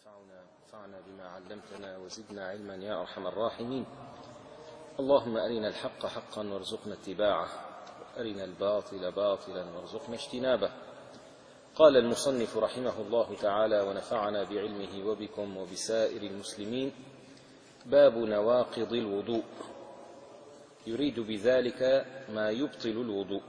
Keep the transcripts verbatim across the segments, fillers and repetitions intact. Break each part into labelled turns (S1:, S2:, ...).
S1: ينفعنا وانفعنا بما علمتنا وزدنا علما يا أرحم الراحمين. اللهم أرنا الحق حقا وارزقنا اتباعه، وأرنا الباطل باطلا وارزقنا اجتنابه. قال المصنف رحمه الله تعالى ونفعنا بعلمه وبكم وبسائر المسلمين: باب نواقض الوضوء، يريد بذلك ما يبطل الوضوء.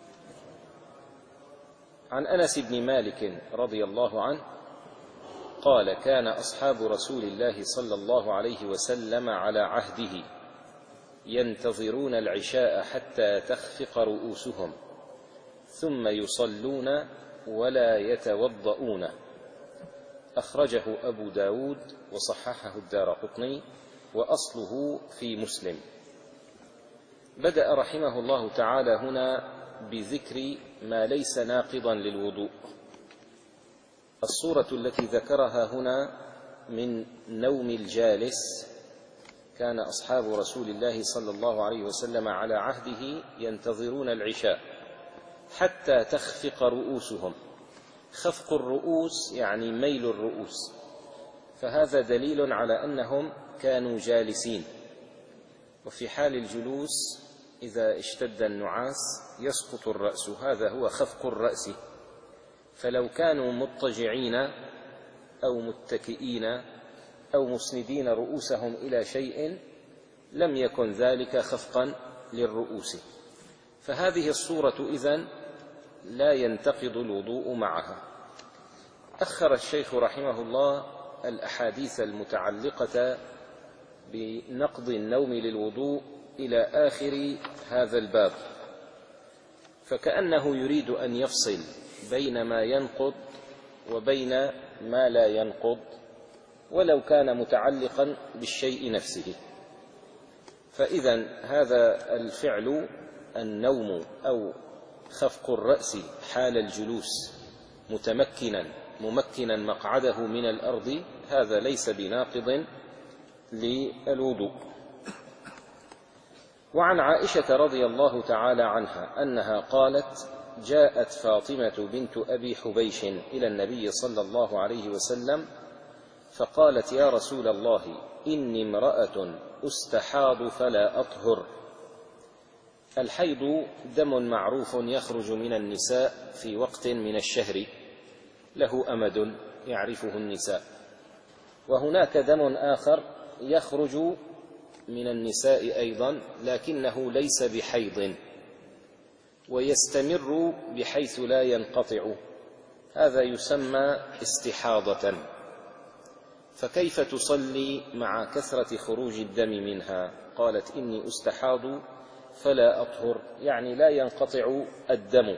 S1: عن أنس بن مالك رضي الله عنه قال: كان أصحاب رسول الله صلى الله عليه وسلم على عهده ينتظرون العشاء حتى تخفق رؤوسهم ثم يصلون ولا يتوضؤون. أخرجه أبو داود وصححه الدارقطني وأصله في مسلم. بدأ رحمه الله تعالى هنا بذكر ما ليس ناقضا للوضوء. الصورة التي ذكرها هنا من نوم الجالس، كان أصحاب رسول الله صلى الله عليه وسلم على عهده ينتظرون العشاء حتى تخفق رؤوسهم. خفق الرؤوس يعني ميل الرؤوس، فهذا دليل على أنهم كانوا جالسين، وفي حال الجلوس إذا اشتد النعاس يسقط الرأس، هذا هو خفق الرأس. فلو كانوا مضطجعين أو متكئين أو مسندين رؤوسهم إلى شيء لم يكن ذلك خفقا للرؤوس، فهذه الصورة إذن لا ينتقض الوضوء معها. أخر الشيخ رحمه الله الأحاديث المتعلقة بنقض النوم للوضوء إلى آخر هذا الباب، فكأنه يريد أن يفصل بين ما ينقض وبين ما لا ينقض ولو كان متعلقا بالشيء نفسه. فإذا هذا الفعل النوم أو خفق الرأس حال الجلوس متمكنا ممكنا مقعده من الأرض، هذا ليس بناقض للوضوء. وعن عائشة رضي الله تعالى عنها أنها قالت: جاءت فاطمة بنت أبي حبيش إلى النبي صلى الله عليه وسلم فقالت: يا رسول الله، إني امرأة أستحاض فلا أطهر. الحيض دم معروف يخرج من النساء في وقت من الشهر له أمد يعرفه النساء، وهناك دم آخر يخرج من النساء أيضا لكنه ليس بحيض ويستمر بحيث لا ينقطع، هذا يسمى استحاضة. فكيف تصلي مع كثرة خروج الدم منها؟ قالت: إني أستحاض فلا أطهر، يعني لا ينقطع الدم.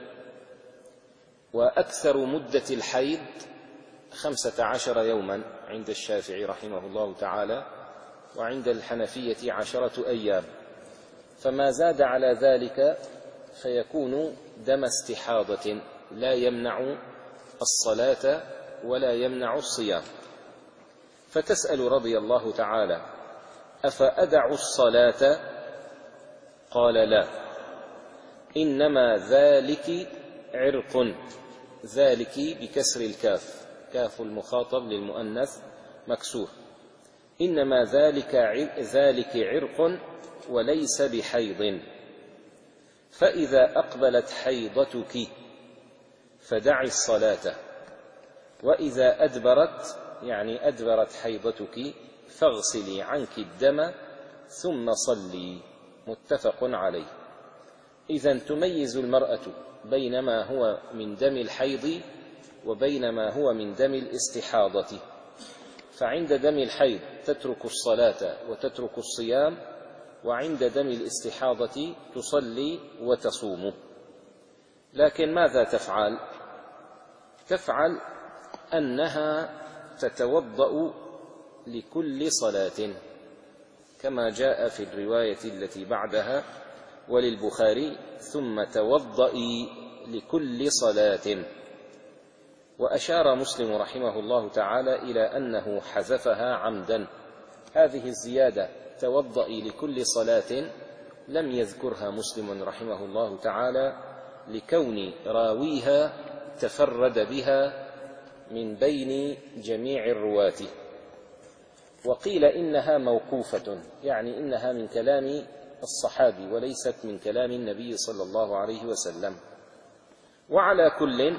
S1: وأكثر مدة الحيض خمسة عشر يوما عند الشافعي رحمه الله تعالى، وعند الحنفية عشرة أيام، فما زاد على ذلك فيكون دم استحاضة لا يمنع الصلاة ولا يمنع الصيام. فتسأل رضي الله تعالى: أفأدع الصلاة؟ قال: لا، إنما ذلك عرق. ذلك بكسر الكاف، كاف المخاطب للمؤنث مكسور. إنما ذلك ذلك عرق وليس بحيض، فإذا أقبلت حيضتك فدعي الصلاة، وإذا أدبرت يعني أدبرت حيضتك فاغسلي عنك الدم ثم صلي. متفق عليه. إذن تميز المرأة بين ما هو من دم الحيض وبين ما هو من دم الاستحاضة، فعند دم الحيض تترك الصلاة وتترك الصيام، وعند دم الاستحاضة تصلي وتصوم. لكن ماذا تفعل؟ تفعل أنها تتوضأ لكل صلاة، كما جاء في الرواية التي بعدها وللبخاري: ثم توضئي لكل صلاة. وأشار مسلم رحمه الله تعالى إلى أنه حذفها عمدا. هذه الزيادة توضئي لكل صلاة لم يذكرها مسلم رحمه الله تعالى لكون راويها تفرد بها من بين جميع الرواة. وقيل إنها موقوفة، يعني إنها من كلام الصحابي وليست من كلام النبي صلى الله عليه وسلم. وعلى كل،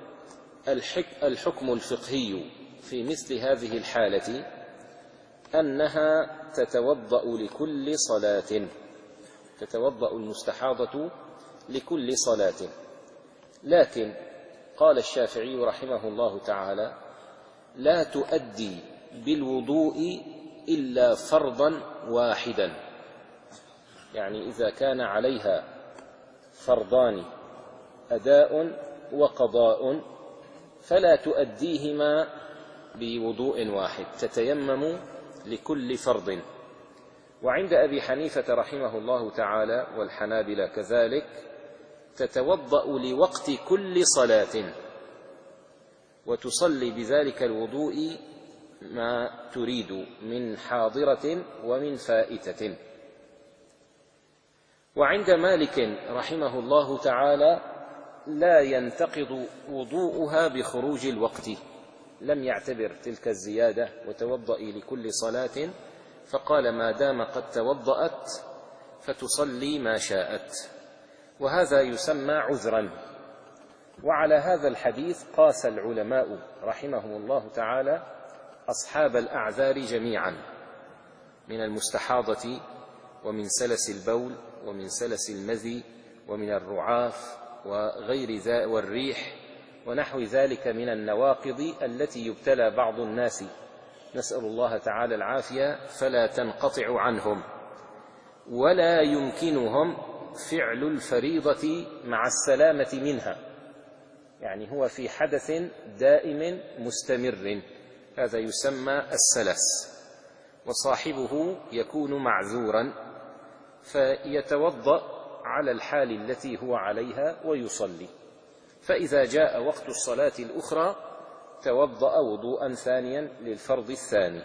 S1: الحكم الفقهي في مثل هذه الحالة أنها تتوضأ لكل صلاة، تتوضأ المستحاضة لكل صلاة. لكن قال الشافعي رحمه الله تعالى: لا تؤدي بالوضوء إلا فرضا واحدا، يعني إذا كان عليها فرضان أداء وقضاء فلا تؤديهما بوضوء واحد، تتيمم لكل فرض. وعند أبي حنيفة رحمه الله تعالى والحنابلة كذلك تتوضأ لوقت كل صلاة وتصلي بذلك الوضوء ما تريد من حاضرة ومن فائتة. وعند مالك رحمه الله تعالى لا ينتقض وضوءها بخروج الوقت، لم يعتبر تلك الزيادة وتوضئي لكل صلاة، فقال ما دام قد توضأت فتصلي ما شاءت، وهذا يسمى عذرا. وعلى هذا الحديث قاس العلماء رحمهم الله تعالى أصحاب الأعذار جميعا، من المستحاضة ومن سلس البول ومن سلس المذي ومن الرعاف وغير ذا والريح ونحو ذلك من النواقض التي يبتلى بعض الناس، نسأل الله تعالى العافية، فلا تنقطع عنهم ولا يمكنهم فعل الفريضة مع السلامة منها، يعني هو في حدث دائم مستمر، هذا يسمى السلس، وصاحبه يكون معذورا فيتوضأ على الحال التي هو عليها ويصلي، فإذا جاء وقت الصلاة الأخرى توضأ وضوءا ثانيا للفرض الثاني.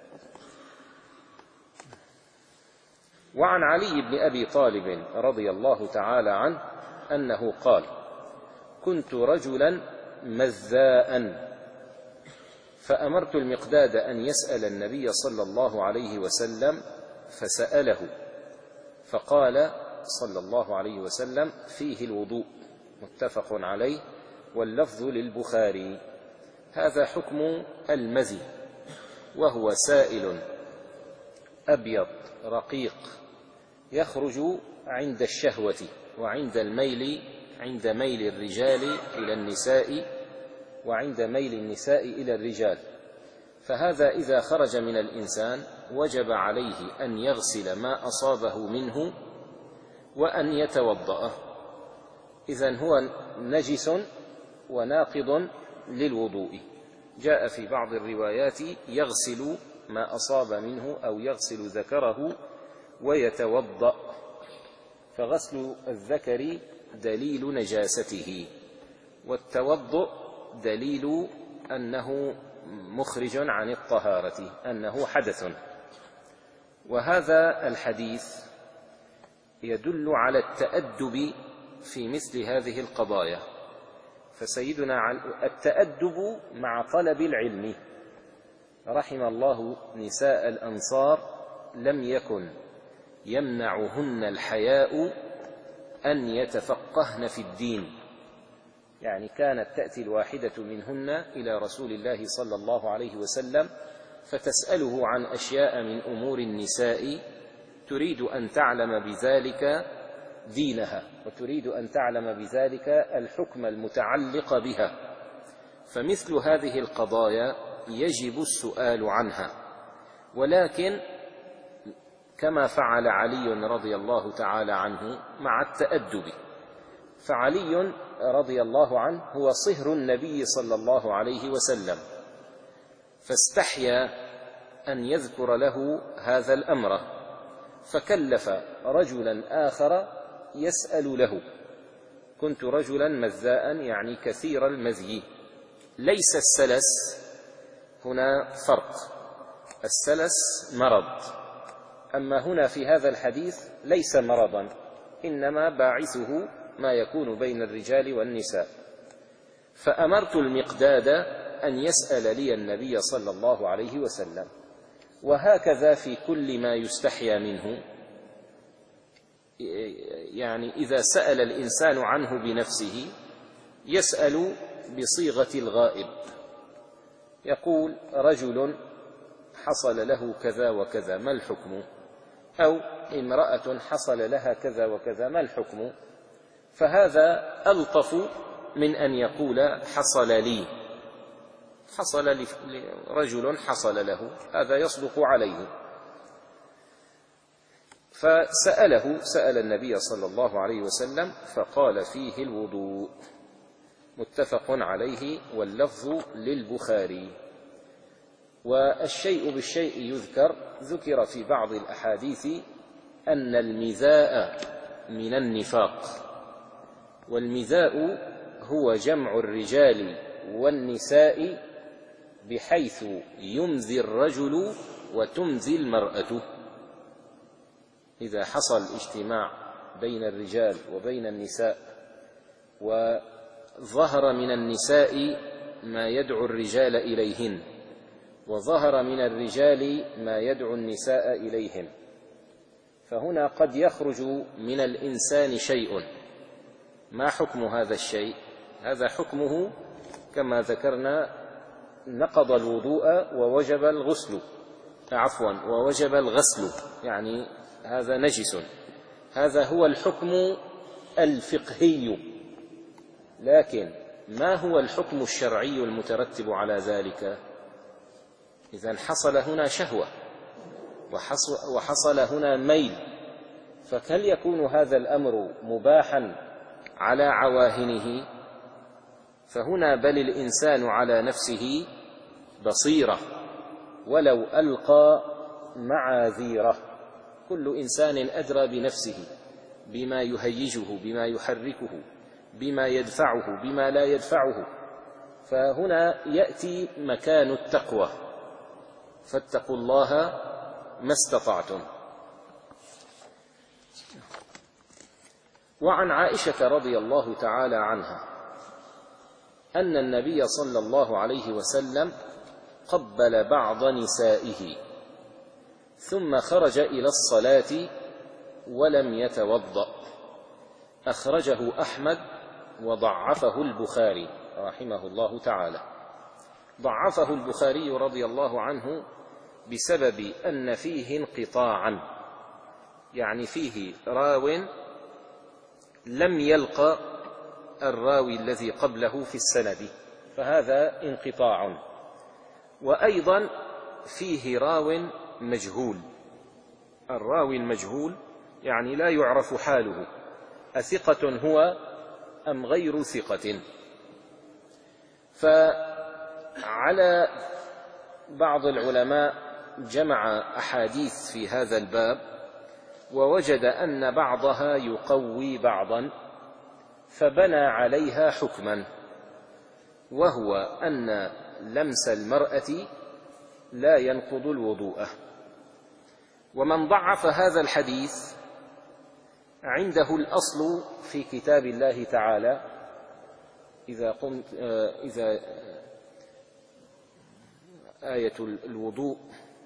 S1: وعن علي بن أبي طالب رضي الله تعالى عنه أنه قال: كنت رجلا مذاء فأمرت المقداد أن يسأل النبي صلى الله عليه وسلم فسأله فقال صلى الله عليه وسلم: فيه الوضوء، متفق عليه، واللفظ للبخاري. هذا حكم المذي، وهو سائل أبيض رقيق يخرج عند الشهوة وعند الميل، عند ميل الرجال إلى النساء وعند ميل النساء إلى الرجال، فهذا إذا خرج من الإنسان وجب عليه أن يغسل ما أصابه منه وأن يتوضأ. إذن هو نجس وناقض للوضوء. جاء في بعض الروايات يغسل ما أصاب منه أو يغسل ذكره ويتوضأ، فغسل الذكر دليل نجاسته، والتوضؤ دليل أنه مخرج عن الطهارة، أنه حدث. وهذا الحديث يدل على التأدب في مثل هذه القضايا، فسيدنا التأدب مع طلب العلم. رحم الله نساء الأنصار لم يكن يمنعهن الحياء أن يتفقهن في الدين، يعني كانت تأتي الواحدة منهن إلى رسول الله صلى الله عليه وسلم فتسأله عن أشياء من أمور النساء، تريد أن تعلم بذلك دينها وتريد أن تعلم بذلك الحكم المتعلق بها، فمثل هذه القضايا يجب السؤال عنها. ولكن كما فعل علي رضي الله تعالى عنه مع التأدب، فعلي رضي الله عنه هو صهر النبي صلى الله عليه وسلم، فاستحيا أن يذكر له هذا الأمر، فكلف رجلا آخر يسأل له: كنت رجلا مذاء، يعني كثير المذي. ليس السلس هنا فرق، السلس مرض، أما هنا في هذا الحديث ليس مرضا، إنما باعثه ما يكون بين الرجال والنساء. فأمرت المقداد أن يسأل لي النبي صلى الله عليه وسلم. وهكذا في كل ما يستحيا منه، يعني إذا سأل الإنسان عنه بنفسه يسأل بصيغة الغائب، يقول رجل حصل له كذا وكذا ما الحكم، أو امرأة حصل لها كذا وكذا ما الحكم، فهذا ألطف من أن يقول حصل لي، حصل لرجل حصل له، هذا يصدق عليه. فسأله سأل النبي صلى الله عليه وسلم فقال فيه الوضوء، متفق عليه واللفظ للبخاري. والشيء بالشيء يذكر، ذكر في بعض الأحاديث أن المذاء من النفاق، والمذاء هو جمع الرجال والنساء بحيث يمذي الرجل وتمذي المرأة. إذا حصل اجتماع بين الرجال وبين النساء وظهر من النساء ما يدعو الرجال إليهن، وظهر من الرجال ما يدعو النساء إليهن، فهنا قد يخرج من الإنسان شيء. ما حكم هذا الشيء؟ هذا حكمه كما ذكرنا نقض الوضوء ووجب الغسل، عفوا ووجب الغسل، يعني هذا نجس. هذا هو الحكم الفقهي، لكن ما هو الحكم الشرعي المترتب على ذلك؟ إذن حصل هنا شهوة وحصل هنا ميل، فهل يكون هذا الأمر مباحا على عواهنه؟ فهنا بل الإنسان على نفسه بصيرة ولو ألقى معاذيره، كل إنسان أدرى بنفسه بما يهيجه، بما يحركه، بما يدفعه، بما لا يدفعه. فهنا يأتي مكان التقوى، فاتقوا الله ما استطعتم. وعن عائشة رضي الله تعالى عنها أن النبي صلى الله عليه وسلم قبل بعض نسائه ثم خرج إلى الصلاة ولم يتوضأ. أخرجه أحمد وضعفه البخاري رحمه الله تعالى. ضعفه البخاري رضي الله عنه بسبب أن فيه انقطاعا، يعني فيه راو لم يلقى الراوي الذي قبله في السند، فهذا انقطاع. وأيضا فيه راو مجهول، الراوي المجهول يعني لا يعرف حاله، أثقة هو أم غير ثقة. فعلى بعض العلماء جمع أحاديث في هذا الباب ووجد أن بعضها يقوي بعضا، فبنى عليها حكما، وهو أن لمس المرأة لا ينقض الوضوء. ومن ضعف هذا الحديث عنده الأصل في كتاب الله تعالى، إذا قمت إذا آية الوضوء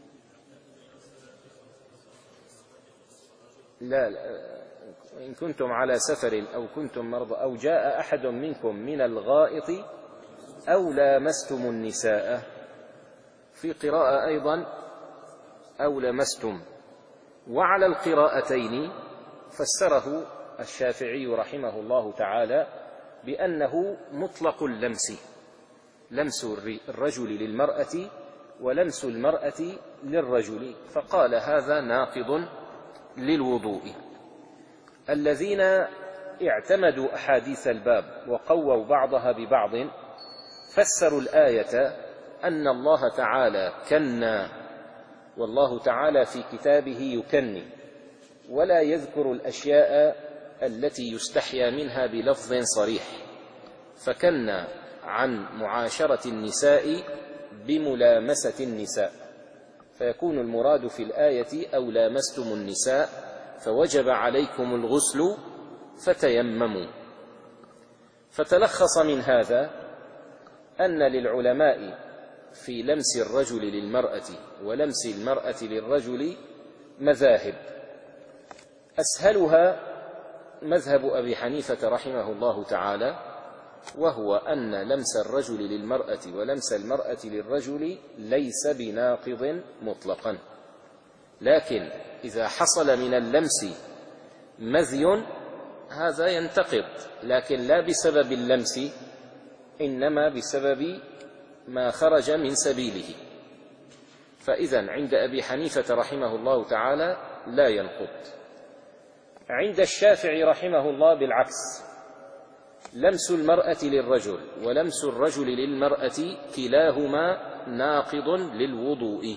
S1: لا, لا إن كنتم على سفر أو كنتم مرضى أو جاء أحد منكم من الغائط أو لامستم النساء، في قراءة أيضا أو لمستم. وعلى القراءتين فسره الشافعي رحمه الله تعالى بأنه مطلق اللمس، لمس الرجل للمرأة ولمس المرأة للرجل، فقال هذا ناقض للوضوء. الذين اعتمدوا أحاديث الباب وقووا بعضها ببعض فسروا الآية أن الله تعالى كنى، والله تعالى في كتابه يكني ولا يذكر الأشياء التي يستحيا منها بلفظ صريح، فكنى عن معاشرة النساء بملامسة النساء، فيكون المراد في الآية أو لامستم النساء فوجب عليكم الغسل فتيمموا. فتلخص من هذا أن للعلماء في لمس الرجل للمرأة ولمس المرأة للرجل مذاهب، أسهلها مذهب أبي حنيفة رحمه الله تعالى، وهو أن لمس الرجل للمرأة ولمس المرأة للرجل ليس بناقض مطلقا، لكن إذا حصل من اللمس مذي هذا ينتقض، لكن لا بسبب اللمس، إنما بسبب ما خرج من سبيله. فإذن عند أبي حنيفة رحمه الله تعالى لا ينقض. عند الشافعي رحمه الله بالعكس، لمس المرأة للرجل ولمس الرجل للمرأة كلاهما ناقض للوضوء.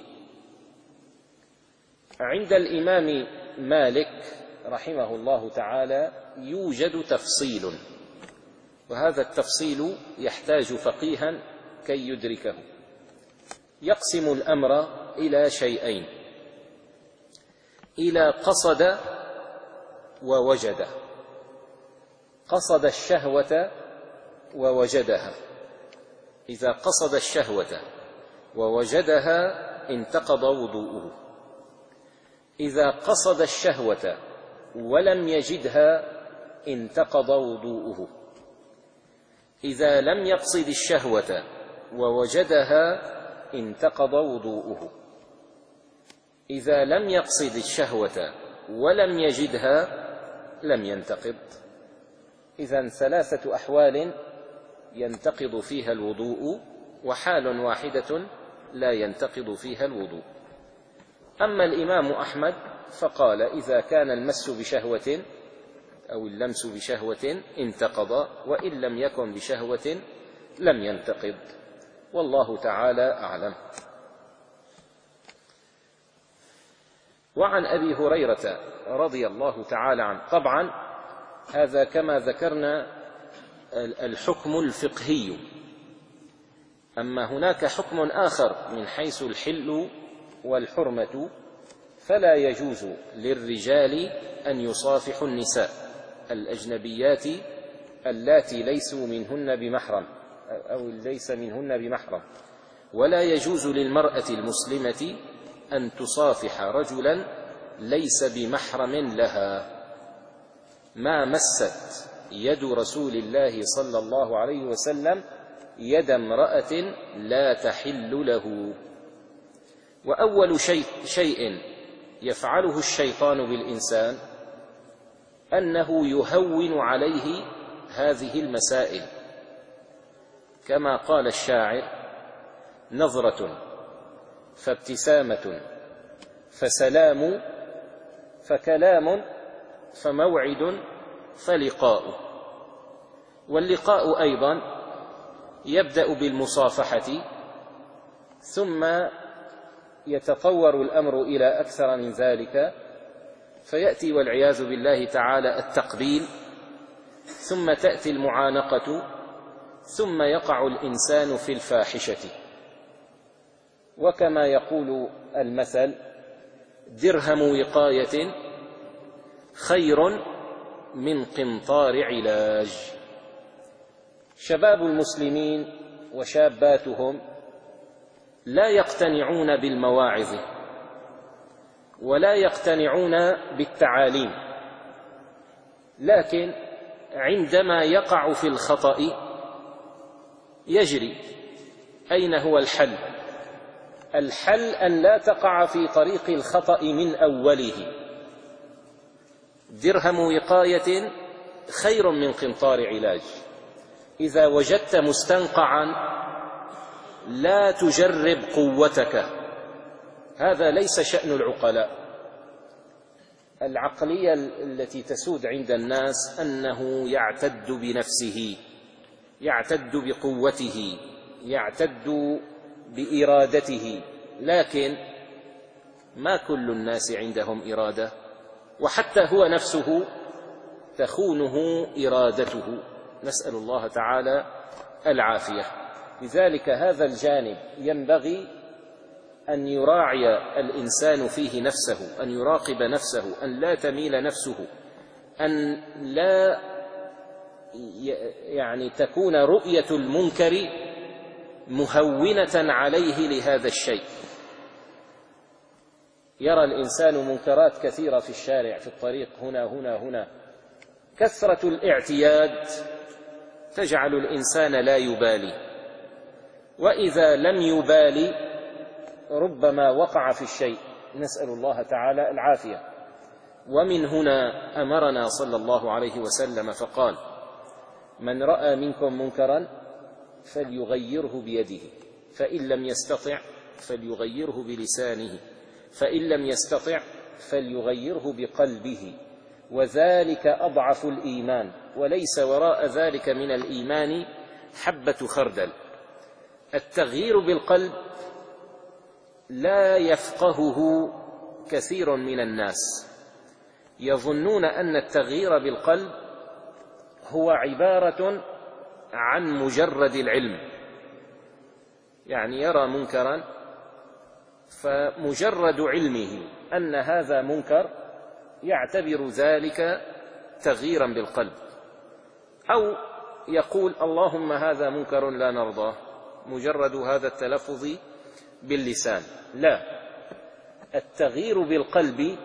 S1: عند الإمام مالك رحمه الله تعالى يوجد تفصيل، وهذا التفصيل يحتاج فقيها كي يدركه. يقسم الأمر إلى شيئين: إلى قصد ووجد. قصد الشهوة ووجدها، إذا قصد الشهوة ووجدها انتقض وضوءه. إذا قصد الشهوة ولم يجدها انتقض وضوءه. إذا لم يقصد الشهوة ووجدها انتقض وضوءه. إذا لم يقصد الشهوة ولم يجدها لم ينتقض. إذن ثلاثة أحوال ينتقض فيها الوضوء، وحال واحدة لا ينتقض فيها الوضوء. أما الإمام أحمد فقال إذا كان المس بشهوة أو اللمس بشهوة انتقض، وإن لم يكن بشهوة لم ينتقض، والله تعالى أعلم. وعن أبي هريرة رضي الله تعالى عنه، طبعا هذا كما ذكرنا الحكم الفقهي، أما هناك حكم آخر من حيث الحل والحرمة، فلا يجوز للرجال أن يصافحوا النساء الأجنبيات اللاتي ليسوا منهن بمحرم أو ليس منهن بمحرم، ولا يجوز للمرأة المسلمة أن تصافح رجلا ليس بمحرم لها. ما مست يد رسول الله صلى الله عليه وسلم يد امرأة لا تحل له. وأول شيء, شيء يفعله الشيطان بالإنسان أنه يهون عليه هذه المسائل، كما قال الشاعر: نظرة فابتسامة فسلام فكلام فموعد فلقاء. واللقاء أيضا يبدأ بالمصافحة، ثم يتطور الأمر إلى أكثر من ذلك، فيأتي والعياذ بالله تعالى التقبيل، ثم تأتي المعانقة، ثم يقع الإنسان في الفاحشة. وكما يقول المثل: درهم وقاية خير من قنطار علاج. شباب المسلمين وشاباتهم لا يقتنعون بالمواعظ ولا يقتنعون بالتعاليم، لكن عندما يقع في الخطأ يجري. أين هو الحل؟ الحل أن لا تقع في طريق الخطأ من أوله. درهم وقاية خير من قنطار علاج. إذا وجدت مستنقعا لا تجرب قوتك، هذا ليس شأن العقلاء. العقلية التي تسود عند الناس أنه يعتد بنفسه، يعتد بقوته، يعتد بإرادته، لكن ما كل الناس عندهم إرادة، وحتى هو نفسه تخونه إرادته، نسأل الله تعالى العافية. لذلك هذا الجانب ينبغي أن يراعي الإنسان فيه نفسه، أن يراقب نفسه، أن لا تميل نفسه، أن لا يعني تكون رؤية المنكر مهونة عليه لهذا الشيء. يرى الإنسان منكرات كثيرة في الشارع، في الطريق، هنا هنا هنا، كثرة الاعتياد تجعل الإنسان لا يبالي، وإذا لم يبالي ربما وقع في الشيء، نسأل الله تعالى العافية. ومن هنا أمرنا صلى الله عليه وسلم فقال: من رأى منكم منكرا فليغيره بيده، فإن لم يستطع فليغيره بلسانه، فإن لم يستطع فليغيره بقلبه، وذلك أضعف الإيمان، وليس وراء ذلك من الإيمان حبة خردل. التغيير بالقلب لا يفقهه كثير من الناس، يظنون أن التغيير بالقلب هو عبارة عن مجرد العلم، يعني يرى منكرا فمجرد علمه أن هذا منكر يعتبر ذلك تغييرا بالقلب، أو يقول اللهم هذا منكر لا نرضاه، مجرد هذا التلفظ باللسان. لا، التغيير بالقلب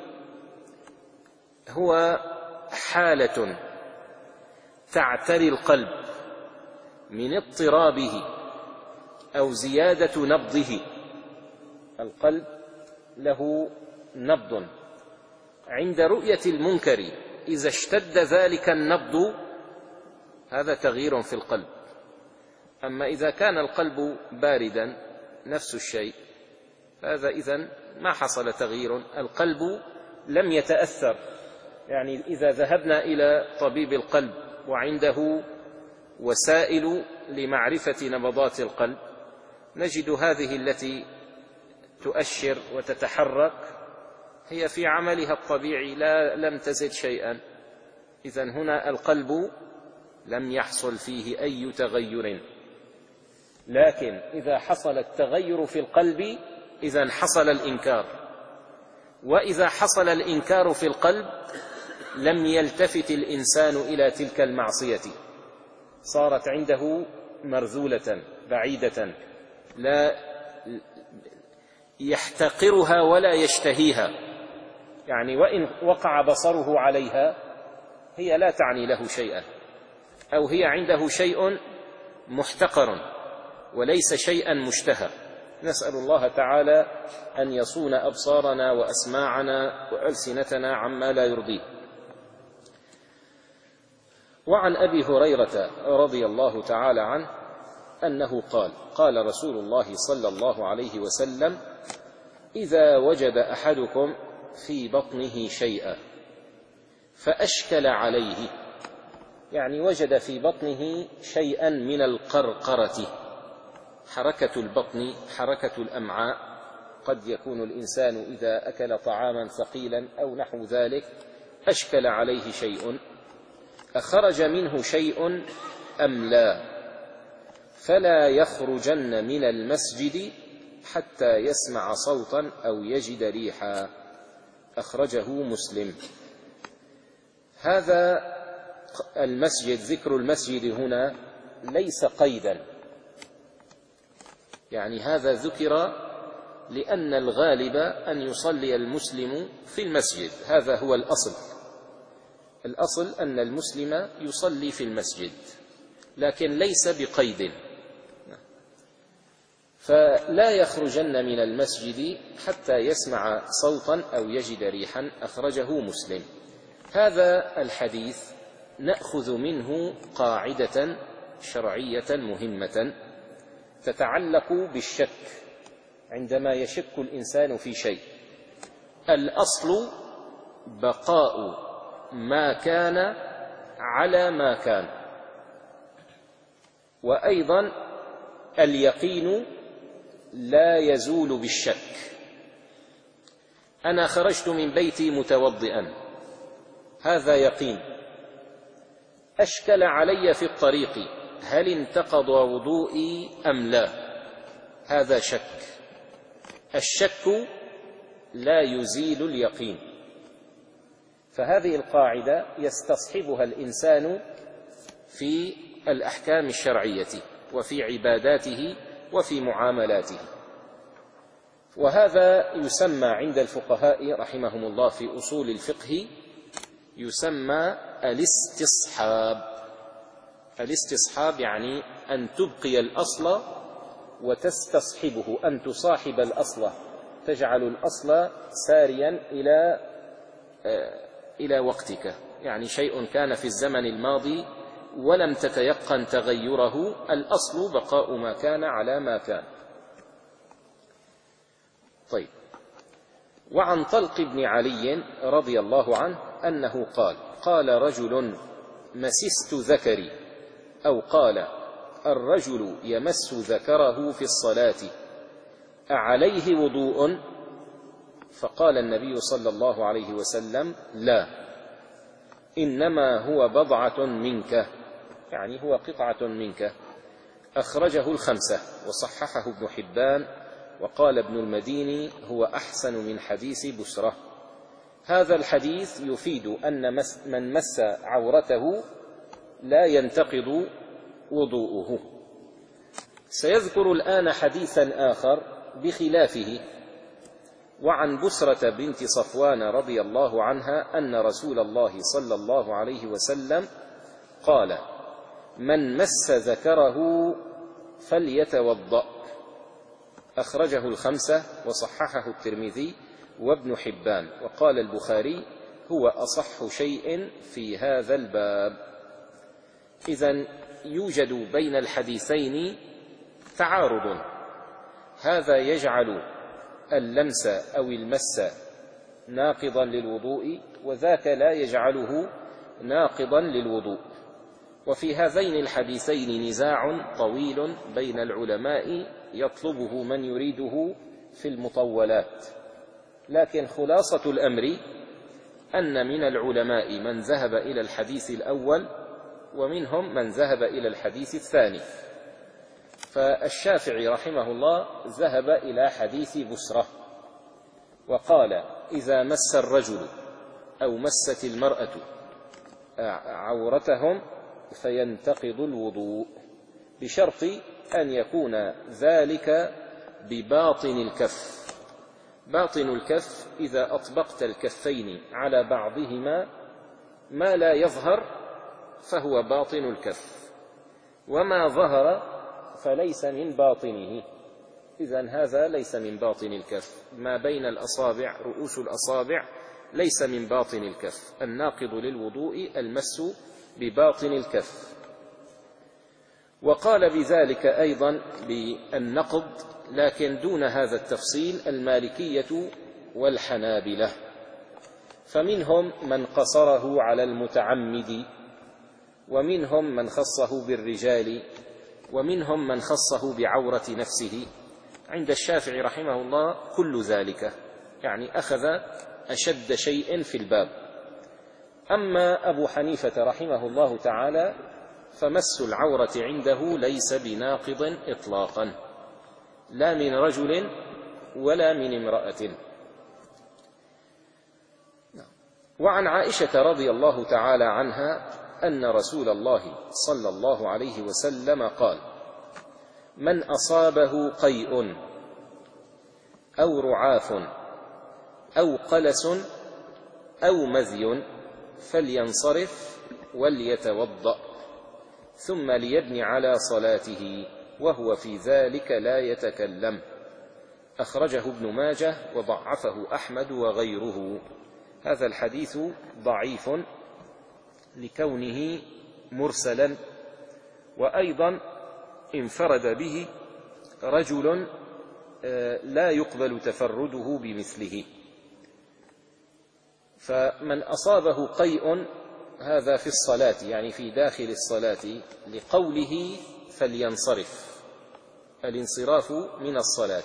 S1: هو حالة تعتري القلب من اضطرابه أو زيادة نبضه. القلب له نبض، عند رؤية المنكر إذا اشتد ذلك النبض هذا تغيير في القلب. أما إذا كان القلب باردا نفس الشيء، هذا إذن ما حصل تغيير، القلب لم يتأثر. يعني إذا ذهبنا إلى طبيب القلب وعنده وسائل لمعرفة نبضات القلب، نجد هذه التي تؤشر وتتحرك هي في عملها الطبيعي، لا لم تزد شيئا. إذن هنا القلب لم يحصل فيه أي تغير. لكن إذا حصل التغير في القلب إذن حصل الإنكار، وإذا حصل الإنكار في القلب لم يلتفت الإنسان إلى تلك المعصية، صارت عنده مرذولة بعيدة، لا يحتقرها ولا يشتهيها. يعني وإن وقع بصره عليها هي لا تعني له شيئا، أو هي عنده شيء محتقر وليس شيئا مشتهى. نسأل الله تعالى أن يصون أبصارنا وأسماعنا وألسنتنا عما لا يرضيه. وعن أبي هريرة رضي الله تعالى عنه أنه قال: قال رسول الله صلى الله عليه وسلم: إذا وجد أحدكم في بطنه شيئا فأشكل عليه، يعني وجد في بطنه شيئا من القرقرة. حركة البطن حركة الأمعاء، قد يكون الإنسان إذا أكل طعاما ثقيلا أو نحو ذلك أشكل عليه شيء، أخرج منه شيء أم لا، فلا يخرجن من المسجد حتى يسمع صوتا أو يجد ريحا. أخرجه مسلم. هذا المسجد، ذكر المسجد هنا ليس قيدا، يعني هذا ذكر لأن الغالب أن يصلي المسلم في المسجد، هذا هو الأصل. الأصل أن المسلم يصلي في المسجد، لكن ليس بقيد. فلا يخرجن من المسجد حتى يسمع صوتا أو يجد ريحا. أخرجه مسلم. هذا الحديث نأخذ منه قاعدة شرعية مهمة تتعلق بالشك. عندما يشك الإنسان في شيء، الأصل بقاء ما كان على ما كان، وأيضا اليقين لا يزول بالشك. أنا خرجت من بيتي متوضئا، هذا يقين. أشكل علي في الطريق هل انتقض وضوئي أم لا، هذا شك. الشك لا يزيل اليقين. فهذه القاعدة يستصحبها الإنسان في الأحكام الشرعية وفي عباداته وفي معاملاته. وهذا يسمى عند الفقهاء رحمهم الله في أصول الفقه يسمى الاستصحاب. الاستصحاب يعني أن تبقي الأصل وتستصحبه، أن تصاحب الأصل، تجعل الأصل ساريا إلى إلى وقتك، يعني شيء كان في الزمن الماضي ولم تتيقن تغيره، الأصل بقاء ما كان على ما كان. طيب. وعن طلق بن علي رضي الله عنه أنه قال: قال رجل: مسست ذكري، أو قال: الرجل يمس ذكره في الصلاة أعليه وضوء؟ فقال النبي صلى الله عليه وسلم: لا، إنما هو بضعة منك، يعني هو قطعة منك. أخرجه الخمسة وصححه ابن حبان، وقال ابن المديني: هو أحسن من حديث بسرة. هذا الحديث يفيد أن من مس عورته لا ينتقض وضوءه. سيذكر الآن حديثا آخر بخلافه. وعن بسرة بنت صفوان رضي الله عنها أن رسول الله صلى الله عليه وسلم قال: من مس ذكره فليتوضأ. أخرجه الخمسة وصححه الترمذي وابن حبان، وقال البخاري: هو أصح شيء في هذا الباب. إذن يوجد بين الحديثين تعارض، هذا يجعل اللمس أو المس ناقضا للوضوء، وذاك لا يجعله ناقضا للوضوء. وفي هذين الحديثين نزاع طويل بين العلماء يطلبه من يريده في المطولات، لكن خلاصة الأمر أن من العلماء من ذهب إلى الحديث الأول، ومنهم من ذهب إلى الحديث الثاني. فالشافعي رحمه الله ذهب إلى حديث بسرة، وقال: إذا مس الرجل أو مست المرأة عورتهم فينتقض الوضوء، بشرط أن يكون ذلك بباطن الكف. باطن الكف إذا أطبقت الكفين على بعضهما ما لا يظهر فهو باطن الكف، وما ظهر فليس من باطنه. إذن هذا ليس من باطن الكف، ما بين الأصابع، رؤوس الأصابع، ليس من باطن الكف. الناقض للوضوء المس بباطن الكف. وقال بذلك أيضا بالنقض، لكن دون هذا التفصيل، المالكية والحنابلة. فمنهم من قصره على المتعمد، ومنهم من خصه بالرجال، ومنهم من خصه بعورة نفسه. عند الشافعي رحمه الله كل ذلك، يعني أخذ أشد شيء في الباب. أما أبو حنيفة رحمه الله تعالى فمس العورة عنده ليس بناقض إطلاقا، لا من رجل ولا من امرأة. وعن عائشة رضي الله تعالى عنها أن رسول الله صلى الله عليه وسلم قال: من أصابه قيء أو رعاف أو قلس أو مذي فلينصرف وليتوضأ، ثم ليبني على صلاته وهو في ذلك لا يتكلم. أخرجه ابن ماجه وضعفه أحمد وغيره. هذا الحديث ضعيف لكونه مرسلا، وأيضا انفرد به رجل لا يقبل تفرده بمثله. فمن أصابه قيء هذا في الصلاة، يعني في داخل الصلاة، لقوله فلينصرف، الانصراف من الصلاة.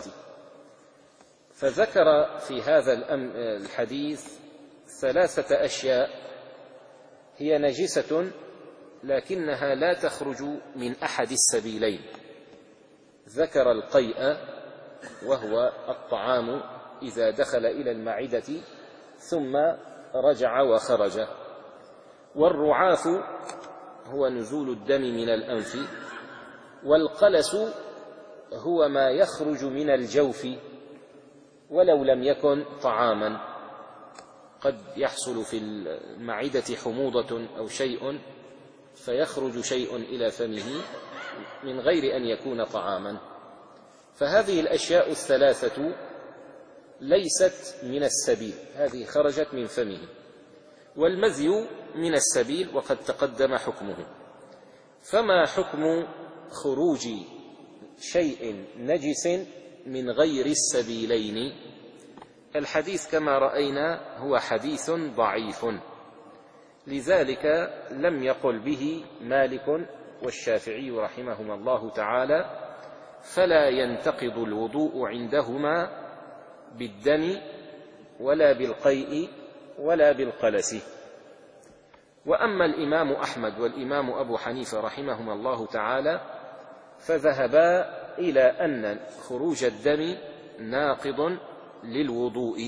S1: فذكر في هذا الحديث ثلاثة أشياء هي نجسة لكنها لا تخرج من أحد السبيلين. ذكر القيء وهو الطعام إذا دخل إلى المعدة ثم رجع وخرج، والرعاف هو نزول الدم من الأنف، والقلس هو ما يخرج من الجوف ولو لم يكن طعاما. قد يحصل في المعدة حموضة أو شيء فيخرج شيء إلى فمه من غير أن يكون طعاما، فهذه الأشياء الثلاثة ليست من السبيل، هذه خرجت من فمه. والمذي من السبيل وقد تقدم حكمه. فما حكم خروج شيء نجس من غير السبيلين؟ الحديث كما رأينا هو حديث ضعيف، لذلك لم يقل به مالك والشافعي رحمهما الله تعالى، فلا ينتقض الوضوء عندهما بالدم ولا بالقيء ولا بالقلس. وأما الإمام أحمد والإمام أبو حنيفة رحمهما الله تعالى فذهبا إلى أن خروج الدم ناقض للوضوء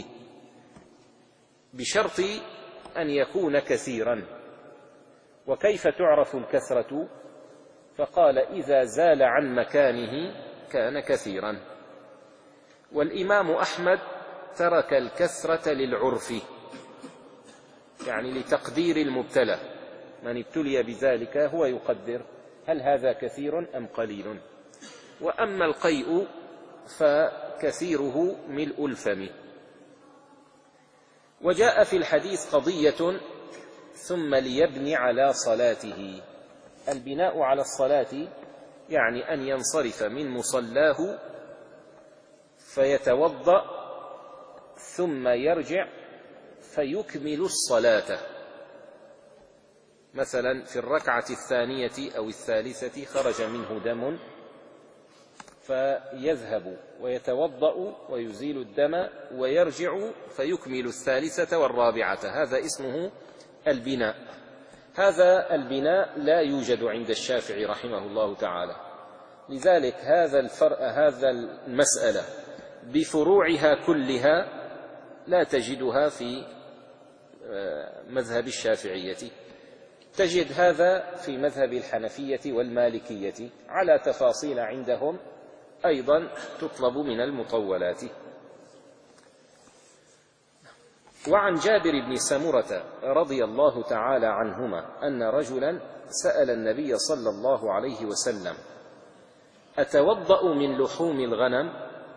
S1: بشرط أن يكون كثيرا. وكيف تعرف الكثرة؟ فقال إذا زال عن مكانه كان كثيرا. والإمام أحمد ترك الكثرة للعرف، يعني لتقدير المبتلى، من ابتلي بذلك هو يقدر هل هذا كثير أم قليل. وأما القيء فكثيره ملء الفم. وجاء في الحديث قضية ثم ليبني على صلاته. البناء على الصلاة يعني أن ينصرف من مصلاه فيتوضأ ثم يرجع فيكمل الصلاة. مثلا في الركعة الثانية أو الثالثة خرج منه دم فيذهب ويتوضأ ويزيل الدم ويرجع فيكمل الثالثة والرابعة، هذا اسمه البناء. هذا البناء لا يوجد عند الشافعي رحمه الله تعالى، لذلك هذا الفرق هذا المسألة بفروعها كلها لا تجدها في مذهب الشافعية، تجد هذا في مذهب الحنفية والمالكية على تفاصيل عندهم أيضا تطلب من المطولات. وعن جابر بن سمرة رضي الله تعالى عنهما أن رجلا سأل النبي صلى الله عليه وسلم: أتوضأ من لحوم الغنم؟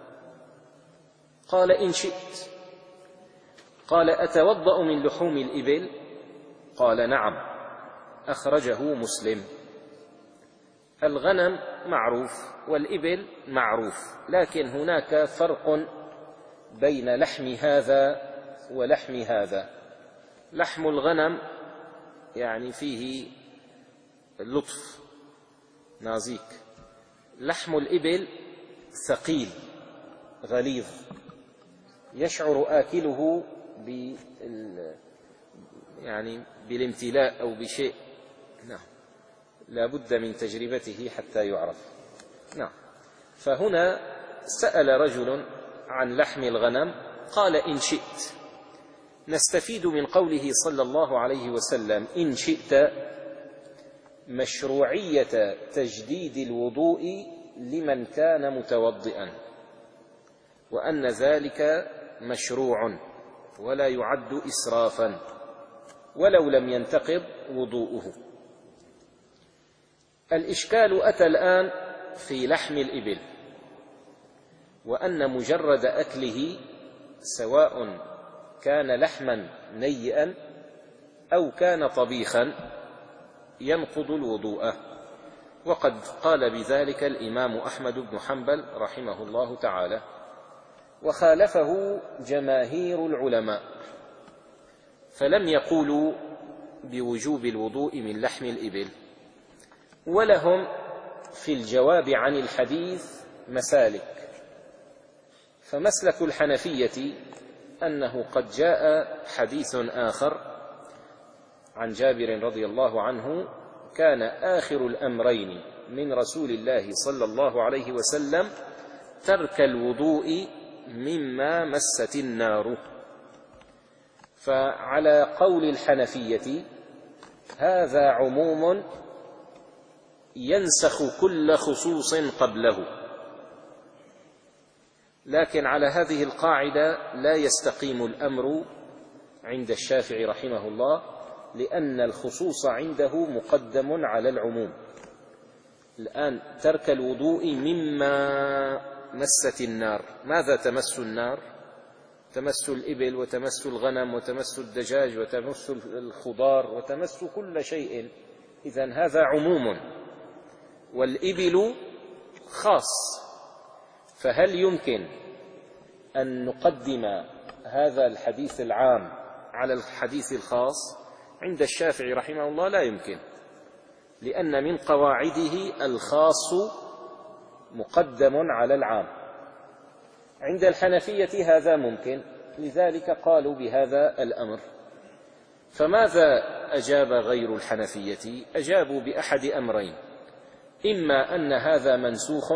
S1: قال: إن شئت. قال: أتوضأ من لحوم الإبل؟ قال: نعم. أخرجه مسلم. الغنم معروف والإبل معروف، لكن هناك فرق بين لحم هذا ولحم هذا. لحم الغنم يعني فيه لطف نازك، لحم الإبل ثقيل غليظ، يشعر آكله بال يعني بالامتلاء أو بشيء. نعم، لا بد من تجربته حتى يعرف. نعم. فهنا سأل رجل عن لحم الغنم قال: إن شئت. نستفيد من قوله صلى الله عليه وسلم إن شئت مشروعية تجديد الوضوء لمن كان متوضئا، وأن ذلك مشروع ولا يعد إسرافا ولو لم ينتقض وضوءه. الإشكال أتى الآن في لحم الإبل، وأن مجرد أكله سواء كان لحما نيئا أو كان طبيخا ينقض الوضوء، وقد قال بذلك الإمام أحمد بن حنبل رحمه الله تعالى، وخالفه جماهير العلماء، فلم يقولوا بوجوب الوضوء من لحم الإبل. ولهم في الجواب عن الحديث مسالك. فمسلك الحنفية أنه قد جاء حديث آخر عن جابر رضي الله عنه: كان آخر الأمرين من رسول الله صلى الله عليه وسلم ترك الوضوء مما مست النار. فعلى قول الحنفية هذا عموم ينسخ كل خصوص قبله، لكن على هذه القاعدة لا يستقيم الأمر عند الشافعي رحمه الله، لأن الخصوص عنده مقدم على العموم. الآن ترك الوضوء مما مست النار، ماذا تمس النار؟ تمس الإبل وتمس الغنم وتمس الدجاج وتمس الخضار وتمس كل شيء، إذن هذا عموم، والإبل خاص. فهل يمكن أن نقدم هذا الحديث العام على الحديث الخاص؟ عند الشافعي رحمه الله لا يمكن، لأن من قواعده الخاص مقدم على العام. عند الحنفية هذا ممكن، لذلك قالوا بهذا الأمر. فماذا أجاب غير الحنفية؟ أجابوا بأحد أمرين: إما أن هذا منسوخ،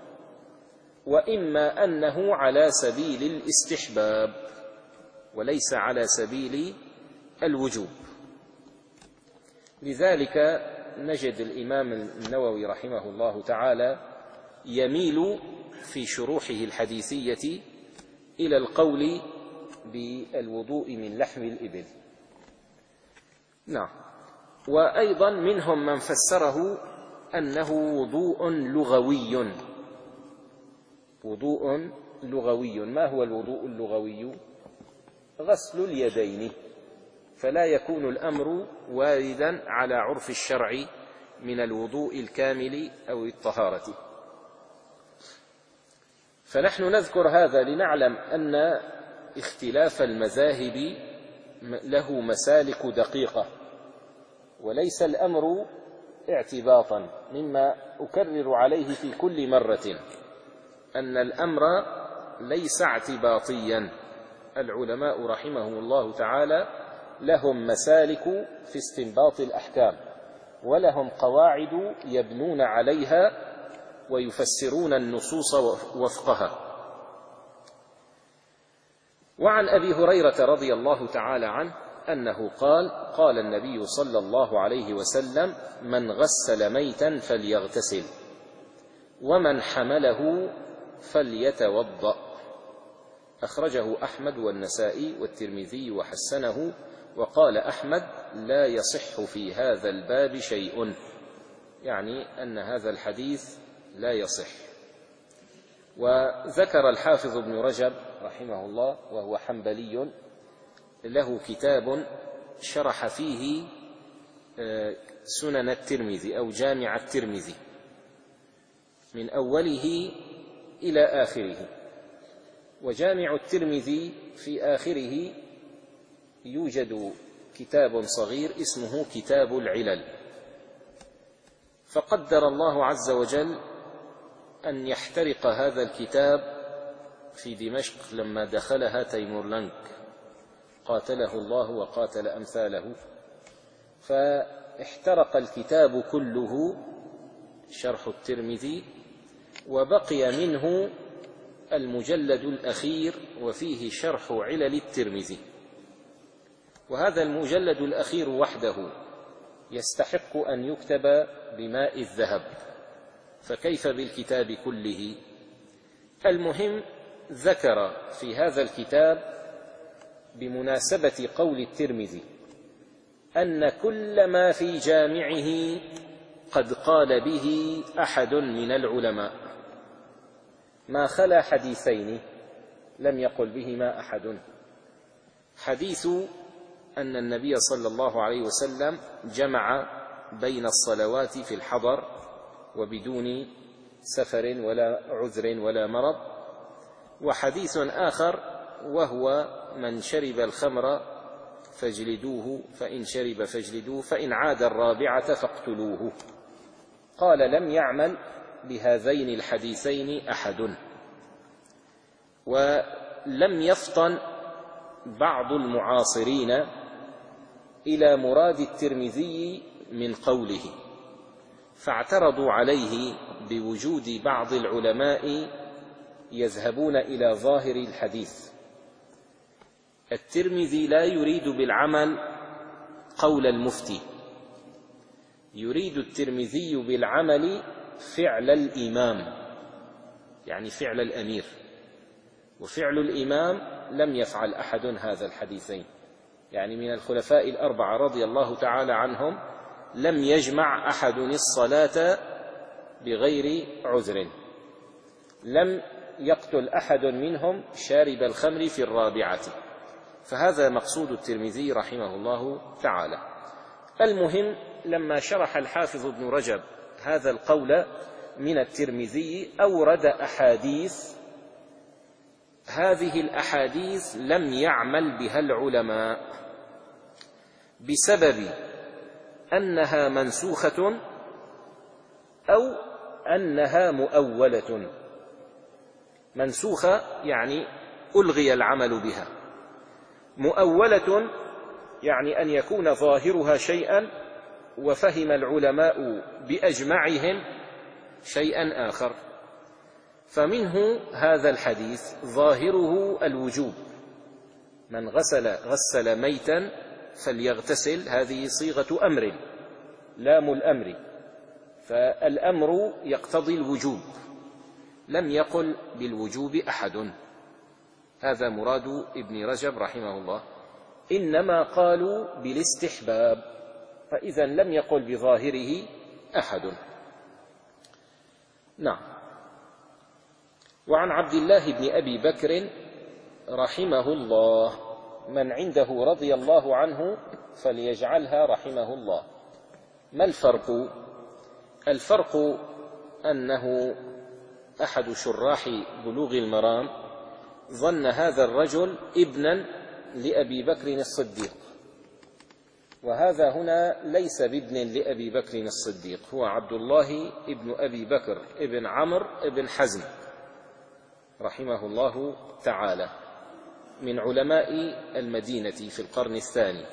S1: وإما أنه على سبيل الاستحباب وليس على سبيل الوجوب. لذلك نجد الإمام النووي رحمه الله تعالى يميل في شروحه الحديثية إلى القول بالوضوء من لحم الإبل. نعم. وأيضا منهم من فسره أنه وضوء لغوي. وضوء لغوي. ما هو الوضوء اللغوي؟ غسل اليدين، فلا يكون الأمر واردا على عرف الشرع من الوضوء الكامل أو الطهارة. فنحن نذكر هذا لنعلم أن اختلاف المذاهب له مسالك دقيقة، وليس الأمر اعتباطا، مما أكرر عليه في كل مرة أن الأمر ليس اعتباطيا. العلماء رحمهم الله تعالى لهم مسالك في استنباط الأحكام، ولهم قواعد يبنون عليها ويفسرون النصوص وفقها. وعن أبي هريرة رضي الله تعالى عنه أنه قال: قال النبي صلى الله عليه وسلم: من غسل ميتا فليغتسل، ومن حمله فليتوضأ. أخرجه أحمد والنسائي والترمذي وحسنه، وقال أحمد: لا يصح في هذا الباب شيء، يعني أن هذا الحديث لا يصح. وذكر الحافظ ابن رجب رحمه الله وهو حنبلي له كتاب شرح فيه سنن الترمذي أو جامع الترمذي من أوله إلى آخره. وجامع الترمذي في آخره يوجد كتاب صغير اسمه كتاب العلل. فقدر الله عز وجل أن يحترق هذا الكتاب في دمشق لما دخلها تيمورلنك قاتله الله وقاتل أمثاله، فاحترق الكتاب كله شرح الترمذي، وبقي منه المجلد الأخير وفيه شرح علل الترمذي. وهذا المجلد الأخير وحده يستحق أن يكتب بماء الذهب، فكيف بالكتاب كله؟ المهم ذكر في هذا الكتاب بمناسبة قول الترمذي أن كل ما في جامعه قد قال به أحد من العلماء، ما خلا حديثين لم يقل بهما أحد. حديث أن النبي صلى الله عليه وسلم جمع بين الصلوات في الحضر وبدون سفر ولا عذر ولا مرض، وحديث آخر وهو من شرب الخمر فاجلدوه، فإن شرب فاجلدوه، فإن عاد الرابعة فاقتلوه. قال: لم يعمل بهذين الحديثين أحد. ولم يفطن بعض المعاصرين إلى مراد الترمذي من قوله، فاعترضوا عليه بوجود بعض العلماء يذهبون إلى ظاهر الحديث. الترمذي لا يريد بالعمل قول المفتي، يريد الترمذي بالعمل فعل الإمام، يعني فعل الأمير. وفعل الإمام لم يفعل أحد هذا الحديثين، يعني من الخلفاء الأربعة رضي الله تعالى عنهم لم يجمع أحد الصلاة بغير عذر، لم يقتل أحد منهم شارب الخمر في الرابعة، فهذا مقصود الترمذي رحمه الله تعالى. المهم، لما شرح الحافظ ابن رجب هذا القول من الترمذي أورد أحاديث، هذه الأحاديث لم يعمل بها العلماء بسبب أنها منسوخة أو أنها مؤولة. منسوخة يعني ألغي العمل بها، مؤولة يعني أن يكون ظاهرها شيئا وفهم العلماء بأجمعهم شيئا آخر. فمنه هذا الحديث ظاهره الوجوب، من غسل غسل ميتا فليغتسل، هذه صيغة أمر، لام الأمر، فالأمر يقتضي الوجوب، لم يقل بالوجوب أحد، هذا مراد ابن رجب رحمه الله، إنما قالوا بالاستحباب، فإذا لم يقل بظاهره أحد. نعم. وعن عبد الله بن أبي بكر رحمه الله، من عنده رضي الله عنه فليجعلها رحمه الله. ما الفرق؟ الفرق أنه أحد شراح بلوغ المرام ظن هذا الرجل ابنا لأبي بكر الصديق، وهذا هنا ليس بابن لأبي بكر الصديق، هو عبد الله ابن أبي بكر ابن عمرو ابن حزم رحمه الله تعالى، من علماء المدينة في القرن الثاني.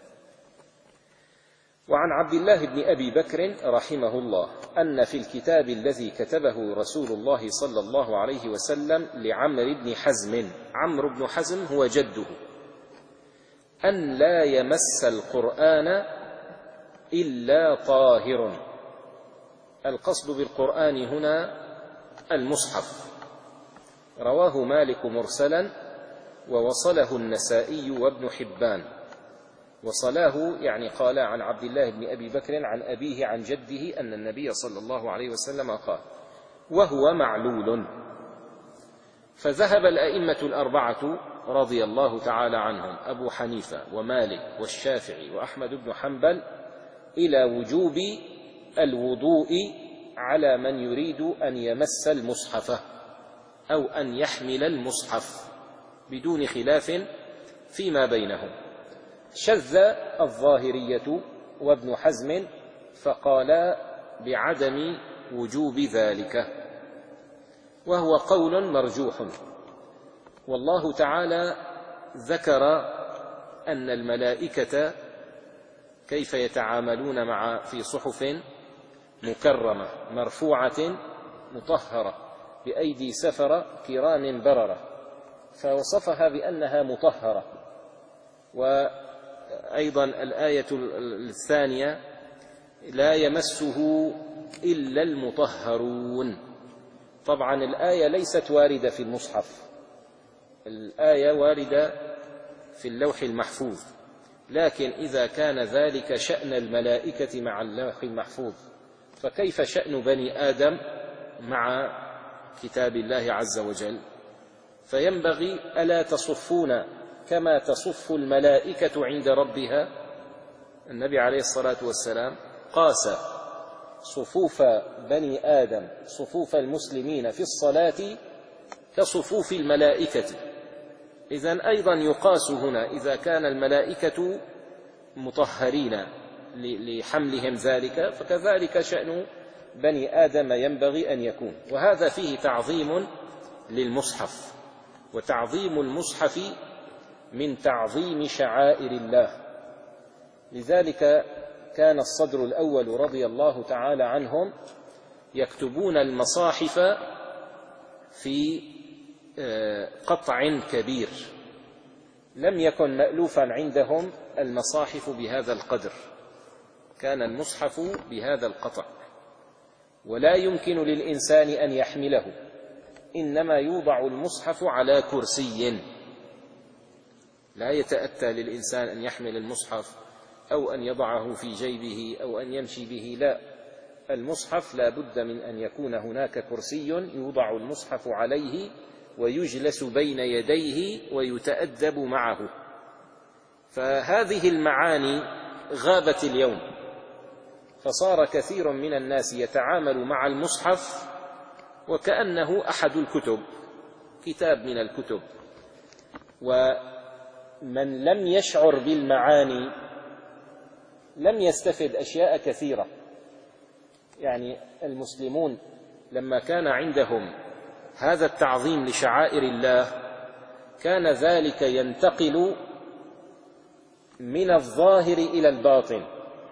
S1: وعن عبد الله بن أبي بكر رحمه الله أن في الكتاب الذي كتبه رسول الله صلى الله عليه وسلم لعمرو بن حزم، عمرو بن حزم هو جده، أن لا يمس القرآن إلا طاهر. القصد بالقرآن هنا المصحف، رواه مالك مرسلا ووصله النسائي وابن حبان، وصلاه يعني قال عن عبد الله بن أبي بكر عن أبيه عن جده أن النبي صلى الله عليه وسلم قال، وهو معلول. فذهب الأئمة الأربعة رضي الله تعالى عنهم، أبو حنيفة ومالك والشافعي وأحمد بن حنبل، إلى وجوب الوضوء على من يريد أن يمس المصحف أو أن يحمل المصحف بدون خلاف فيما بينهم. شذ الظاهرية وابن حزم فقالا بعدم وجوب ذلك، وهو قول مرجوح. والله تعالى ذكر أن الملائكة كيف يتعاملون مع في صحف مكرمة مرفوعة مطهرة بأيدي سفرة كرام بررة، فوصفها بأنها مطهرة. وأيضا الآية الثانية لا يمسه إلا المطهرون. طبعا الآية ليست واردة في المصحف، الآية واردة في اللوح المحفوظ، لكن إذا كان ذلك شأن الملائكة مع اللوح المحفوظ، فكيف شأن بني آدم مع كتاب الله عز وجل؟ فينبغي ألا تصفون كما تصف الملائكة عند ربها؟ النبي عليه الصلاة والسلام قاس صفوف بني آدم، صفوف المسلمين في الصلاة كصفوف الملائكة. إذن أيضا يقاس هنا، إذا كان الملائكة مطهرين لحملهم ذلك، فكذلك شأن بني آدم ينبغي أن يكون. وهذا فيه تعظيم للمصحف، وتعظيم المصحف من تعظيم شعائر الله. لذلك كان الصدر الأول رضي الله تعالى عنهم يكتبون المصاحف في قطع كبير، لم يكن مألوفا عندهم المصاحف بهذا القدر، كان المصحف بهذا القطع، ولا يمكن للإنسان أن يحمله، إنما يوضع المصحف على كرسي، لا يتأتى للإنسان أن يحمل المصحف أو أن يضعه في جيبه أو أن يمشي به، لا، المصحف لا بد من أن يكون هناك كرسي يوضع المصحف عليه ويجلس بين يديه ويتأدب معه. فهذه المعاني غابت اليوم، فصار كثير من الناس يتعامل مع المصحف وكأنه أحد الكتب، كتاب من الكتب، ومن لم يشعر بالمعاني لم يستفد أشياء كثيرة. يعني المسلمون لما كان عندهم هذا التعظيم لشعائر الله كان ذلك ينتقل من الظاهر إلى الباطن،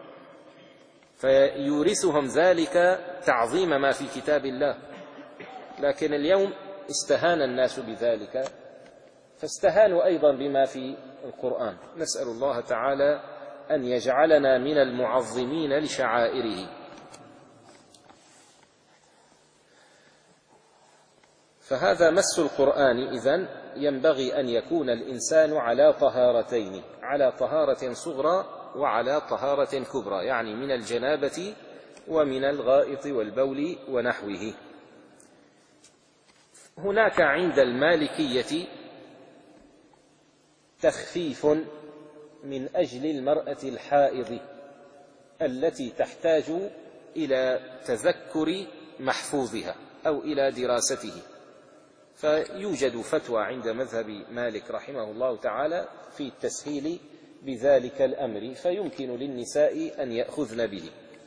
S1: فيورثهم ذلك تعظيم ما في كتاب الله. لكن اليوم استهان الناس بذلك، فاستهانوا أيضا بما في القرآن. نسأل الله تعالى أن يجعلنا من المعظمين لشعائره. فهذا مس القرآن. إذن ينبغي أن يكون الإنسان على طهارتين، على طهارة صغرى وعلى طهارة كبرى، يعني من الجنابة ومن الغائط والبول ونحوه. هناك عند المالكية تخفيف من أجل المرأة الحائض التي تحتاج إلى تذكر محفوظها أو إلى دراسته، فيوجد فتوى عند مذهب مالك رحمه الله تعالى في التسهيل بذلك الأمر، فيمكن للنساء أن يأخذن به.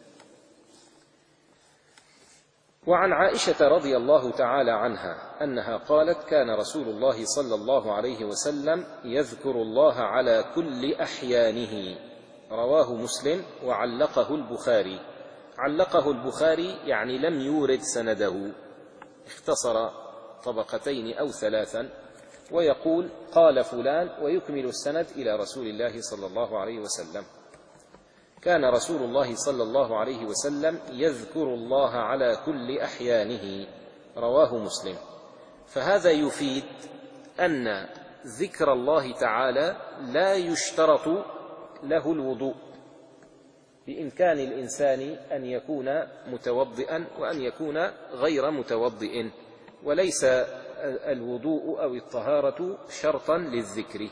S1: وعن عائشة رضي الله تعالى عنها أنها قالت: كان رسول الله صلى الله عليه وسلم يذكر الله على كل أحيانه. رواه مسلم وعلقه البخاري. علقه البخاري يعني لم يورد سنده، اختصر طبقتين أو ثلاثا ويقول قال فلان ويكمل السند إلى رسول الله صلى الله عليه وسلم. كان رسول الله صلى الله عليه وسلم يذكر الله على كل أحيانه. رواه مسلم. فهذا يفيد أن ذكر الله تعالى لا يشترط له الوضوء، بإمكان الإنسان أن يكون متوضئا وأن يكون غير متوضئ، وليس الوضوء أو الطهارة شرطا للذكر.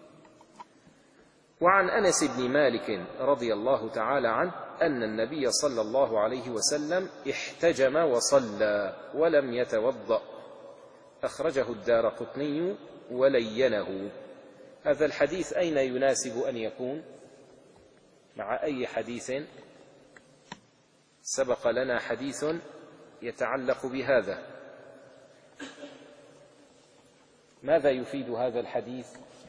S1: وعن أنس بن مالك رضي الله تعالى عنه أن النبي صلى الله عليه وسلم احتجم وصلى ولم يتوضأ، أخرجه الدارقطني ولينه. هذا الحديث أين يناسب أن يكون؟ مع أي حديث؟ سبق لنا حديث يتعلق بهذا. ماذا يفيد هذا الحديث؟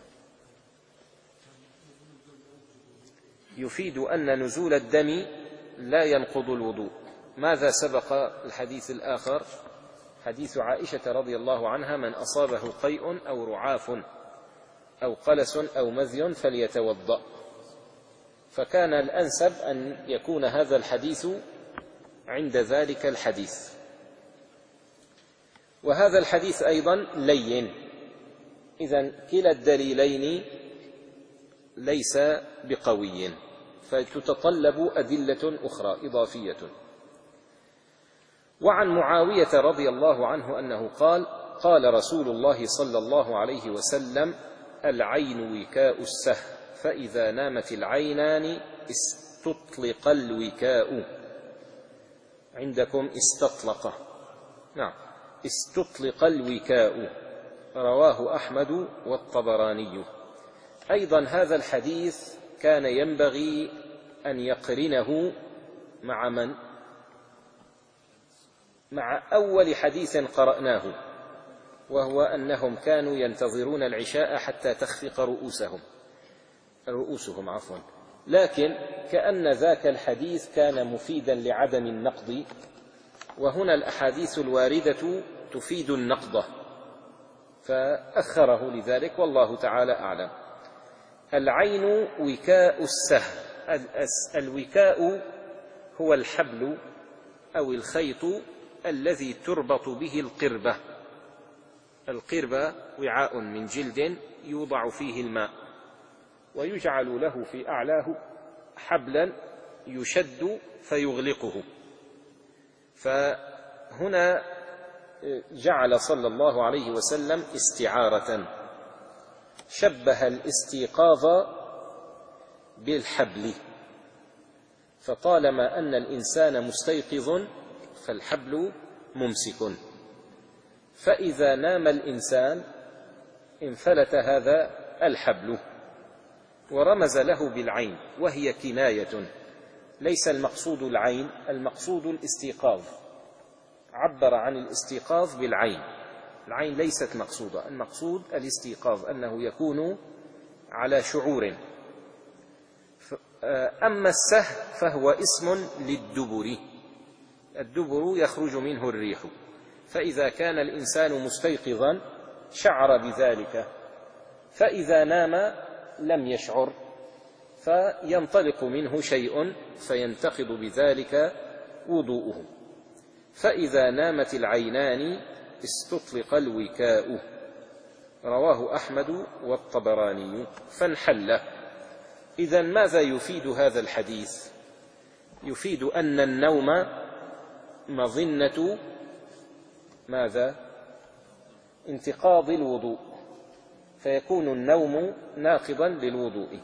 S1: يفيد أن نزول الدم لا ينقض الوضوء. ماذا سبق الحديث الآخر؟ حديث عائشة رضي الله عنها: من أصابه قيء أو رعاف أو قلس أو مذي فليتوضأ. فكان الأنسب أن يكون هذا الحديث عند ذلك الحديث. وهذا الحديث أيضا لين، إذن كلا الدليلين ليس بقوي، فتتطلب أدلة أخرى إضافية. وعن معاوية رضي الله عنه أنه قال: قال رسول الله صلى الله عليه وسلم: العين وكاء السهم، فإذا نامت العينان استطلق الوكاء. عندكم استطلق، نعم، استطلق الوكاء. رواه أحمد والطبراني. أيضا هذا الحديث كان ينبغي أن يقرنه مع من؟ مع أول حديث قرأناه، وهو أنهم كانوا ينتظرون العشاء حتى تخفق رؤوسهم رؤوسهم عفوا. لكن كأن ذاك الحديث كان مفيدا لعدم النقض، وهنا الأحاديث الواردة تفيد النقض، فأخره لذلك، والله تعالى أعلم. العين وكاء السهم. الوكاء هو الحبل أو الخيط الذي تربط به القربة القربة وعاء من جلد يوضع فيه الماء، ويجعل له في أعلاه حبلا يشد فيغلقه. فهنا جعل صلى الله عليه وسلم استعارة، شبه الاستيقاظ بالحبل، فطالما أن الإنسان مستيقظ فالحبل ممسك، فإذا نام الإنسان انفلت هذا الحبل. ورمز له بالعين، وهي كناية، ليس المقصود العين، المقصود الاستيقاظ، عبر عن الاستيقاظ بالعين، العين ليست مقصودة، المقصود الاستيقاظ، أنه يكون على شعور. أما السهل فهو اسم للدبر، الدبر يخرج منه الريح، فإذا كان الإنسان مستيقظا شعر بذلك، فإذا نام لم يشعر، فينطلق منه شيء فينتقض بذلك وضوءه. فإذا نامت العينان استطلق الوكاء، رواه أحمد والطبراني. فانحل. إذن ماذا يفيد هذا الحديث؟ يفيد أن النوم مظنة ماذا؟ انتقاض الوضوء، فيكون النوم ناقضا للوضوء.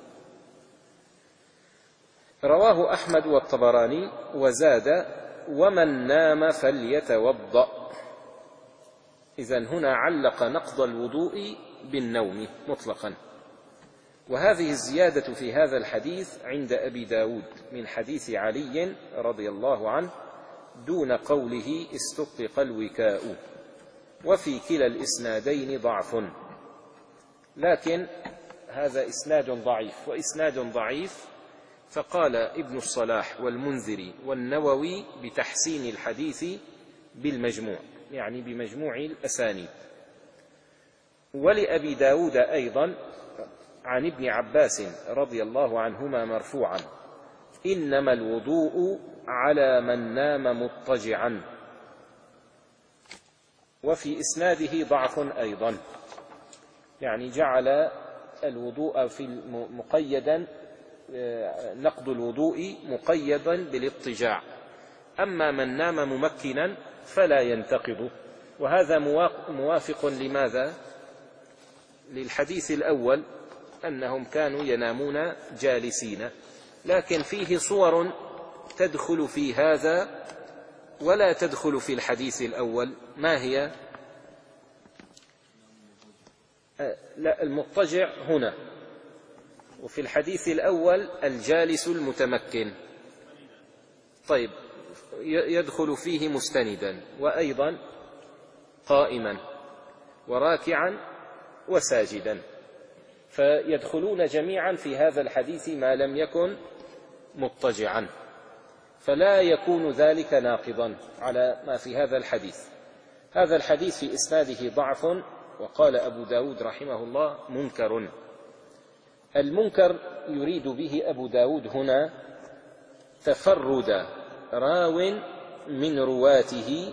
S1: رواه أحمد والطبراني. وزاد: ومن نام فليتوضأ. إذن هنا علق نقض الوضوء بالنوم مطلقا. وهذه الزيادة في هذا الحديث عند أبي داود من حديث علي رضي الله عنه دون قوله استطلق الوكاء. وفي كلا الإسنادين ضعف، لكن هذا إسناد ضعيف، وإسناد ضعيف فقال ابن الصلاح والمنذري والنووي بتحسين الحديث بالمجموع، يعني بمجموع الأسانيد. ولأبي داود أيضا عن ابن عباس رضي الله عنهما مرفوعا: إنما الوضوء على من نام مضطجعا. وفي إسناده ضعف أيضا، يعني جعل الوضوء في مقيدا، نقض الوضوء مقيدا بالاضطجاع، أما من نام ممكنا فلا ينتقض. وهذا موافق لماذا؟ للحديث الأول أنهم كانوا ينامون جالسين، لكن فيه صور تدخل في هذا ولا تدخل في الحديث الأول. ما هي؟ لا، المضطجع هنا، وفي الحديث الأول الجالس المتمكن. طيب، يدخل فيه مستندا، وأيضا قائما وراكعا وساجدا، فيدخلون جميعا في هذا الحديث ما لم يكن مضطجعا، فلا يكون ذلك ناقضا على ما في هذا الحديث. هذا الحديث في إسناده ضعف، وقال أبو داود رحمه الله منكر. المنكر يريد به أبو داود هنا تفرد راو من رواته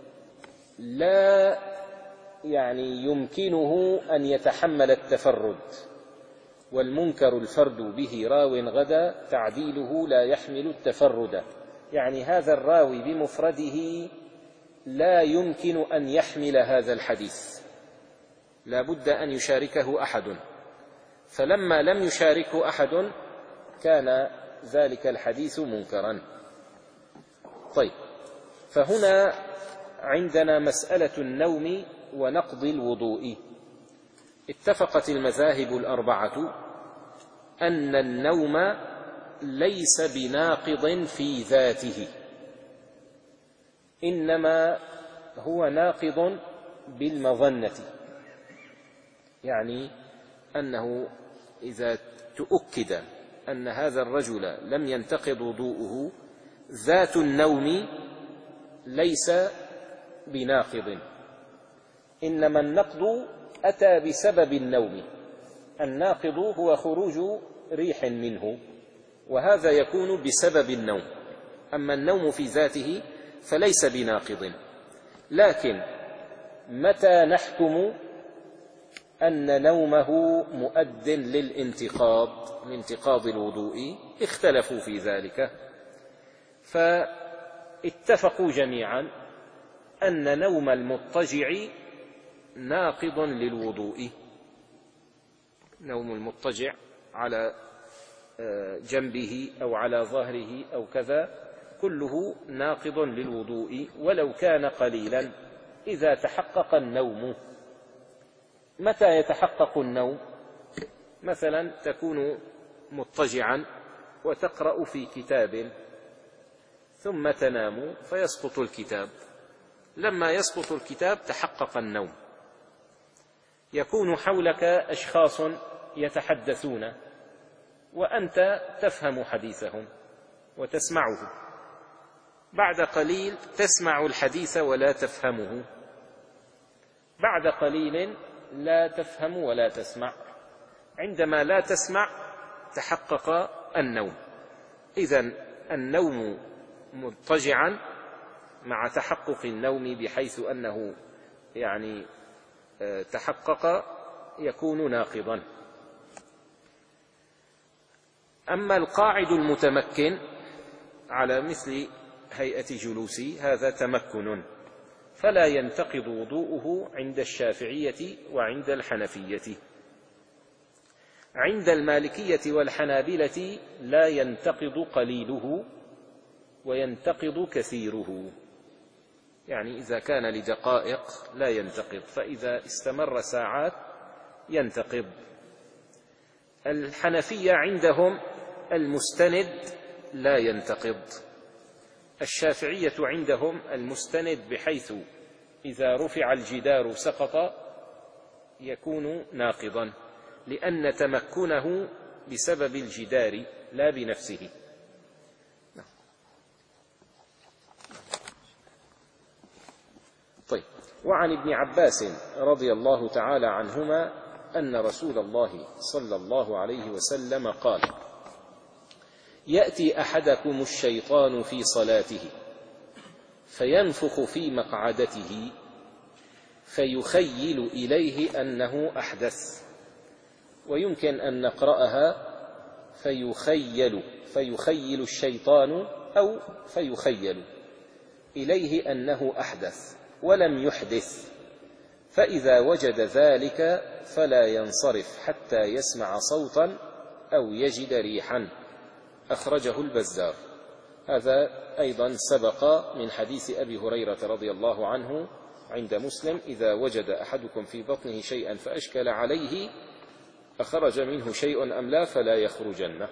S1: لا يعني يمكنه أن يتحمل التفرد، والمنكر الفرد به راو غدا تعديله لا يحمل التفرد، يعني هذا الراوي بمفرده لا يمكن أن يحمل هذا الحديث، لا بد أن يشاركه أحد، فلما لم يشاركه أحد كان ذلك الحديث منكرا. طيب، فهنا عندنا مسألة النوم ونقض الوضوء. اتفقت المذاهب الأربعة أن النوم ليس بناقض في ذاته، إنما هو ناقض بالمظنة، يعني أنه إذا تؤكد أن هذا الرجل لم ينتقض وضوءه، ذات النوم ليس بناقض، إنما النقض أتى بسبب النوم. الناقض هو خروج ريح منه، وهذا يكون بسبب النوم، أما النوم في ذاته فليس بناقض. لكن متى نحكم أن نومه مؤد للانتقاض لانتقاض الوضوء؟ اختلفوا في ذلك، فاتفقوا جميعا أن نوم المضطجع ناقض للوضوء. نوم المضطجع على جنبه أو على ظهره أو كذا كله ناقض للوضوء ولو كان قليلا إذا تحقق النوم. متى يتحقق النوم؟ مثلا تكون مضطجعا وتقرأ في كتاب ثم تنام فيسقط الكتاب، لما يسقط الكتاب تحقق النوم. يكون حولك أشخاص يتحدثون وأنت تفهم حديثهم وتسمعه، بعد قليل تسمع الحديث ولا تفهمه، بعد قليل لا تفهم ولا تسمع. عندما لا تسمع تحقق النوم. إذن النوم مضطجعا مع تحقق النوم بحيث أنه يعني تحقق يكون ناقضا. أما القاعد المتمكن على مثل هيئة جلوسي هذا تمكن، فلا ينتقض وضوءه عند الشافعية وعند الحنفية. عند المالكية والحنابلة لا ينتقض قليله وينتقض كثيره، يعني إذا كان لدقائق لا ينتقض، فإذا استمر ساعات ينتقض. الحنفية عندهم المستند لا ينتقض، الشافعية عندهم المستند بحيث إذا رفع الجدار سقط يكون ناقضا، لأن تمكنه بسبب الجدار لا بنفسه. طيب، وعن ابن عباس رضي الله تعالى عنهما أن رسول الله صلى الله عليه وسلم قال: يأتي أحدكم الشيطان في صلاته فينفخ في مقعدته فيخيل إليه أنه أحدث. ويمكن أن نقرأها فيخيل فيخيل الشيطان أو فيخيل إليه أنه أحدث ولم يحدث، فإذا وجد ذلك فلا ينصرف حتى يسمع صوتا أو يجد ريحا. أخرجه البزار. هذا أيضا سبق من حديث أبي هريرة رضي الله عنه عند مسلم: إذا وجد أحدكم في بطنه شيئا فأشكل عليه أخرج منه شيء أم لا فلا يخرجن.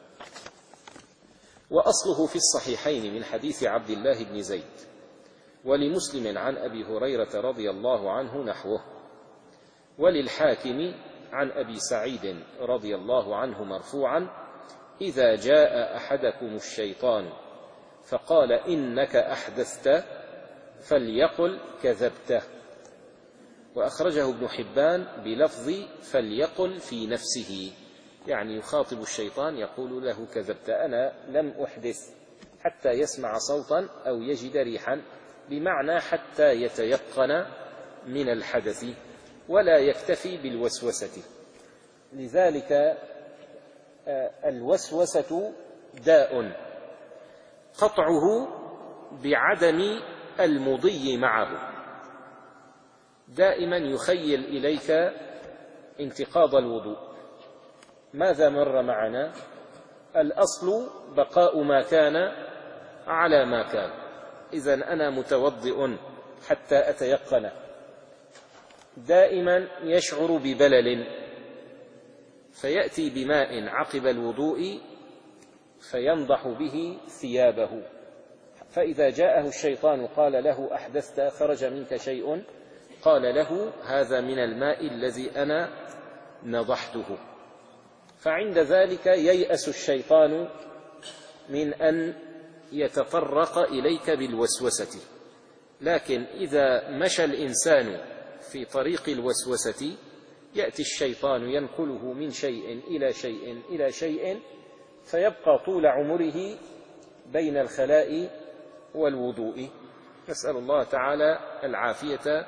S1: وأصله في الصحيحين من حديث عبد الله بن زيد، ولمسلم عن أبي هريرة رضي الله عنه نحوه، وللحاكم عن أبي سعيد رضي الله عنه مرفوعا: إذا جاء أحدكم الشيطان فقال إنك أحدثت فليقل كذبت. وأخرجه ابن حبان بلفظ فليقل في نفسه، يعني يخاطب الشيطان يقول له كذبت، أنا لم أحدث، حتى يسمع صوتا أو يجد ريحا، بمعنى حتى يتيقن من الحدث ولا يكتفي بالوسوسة. لذلك الوسوسة داء قطعه بعدم المضي معه، دائما يخيل إليك انتقاض الوضوء. ماذا مر معنا؟ الأصل بقاء ما كان على ما كان. إذن أنا متوضئ حتى أتيقن، دائما يشعر ببلل فيأتي بماء عقب الوضوء فينضح به ثيابه، فإذا جاءه الشيطان قال له أحدثت خرج منك شيء، قال له هذا من الماء الذي أنا نضحته. فعند ذلك ييأس الشيطان من أن يتطرق إليك بالوسوسة. لكن إذا مشى الإنسان في طريق الوسوسة يأتي الشيطان ينقله من شيء إلى شيء إلى شيء، فيبقى طول عمره بين الخلاء والوضوء. نسأل الله تعالى العافية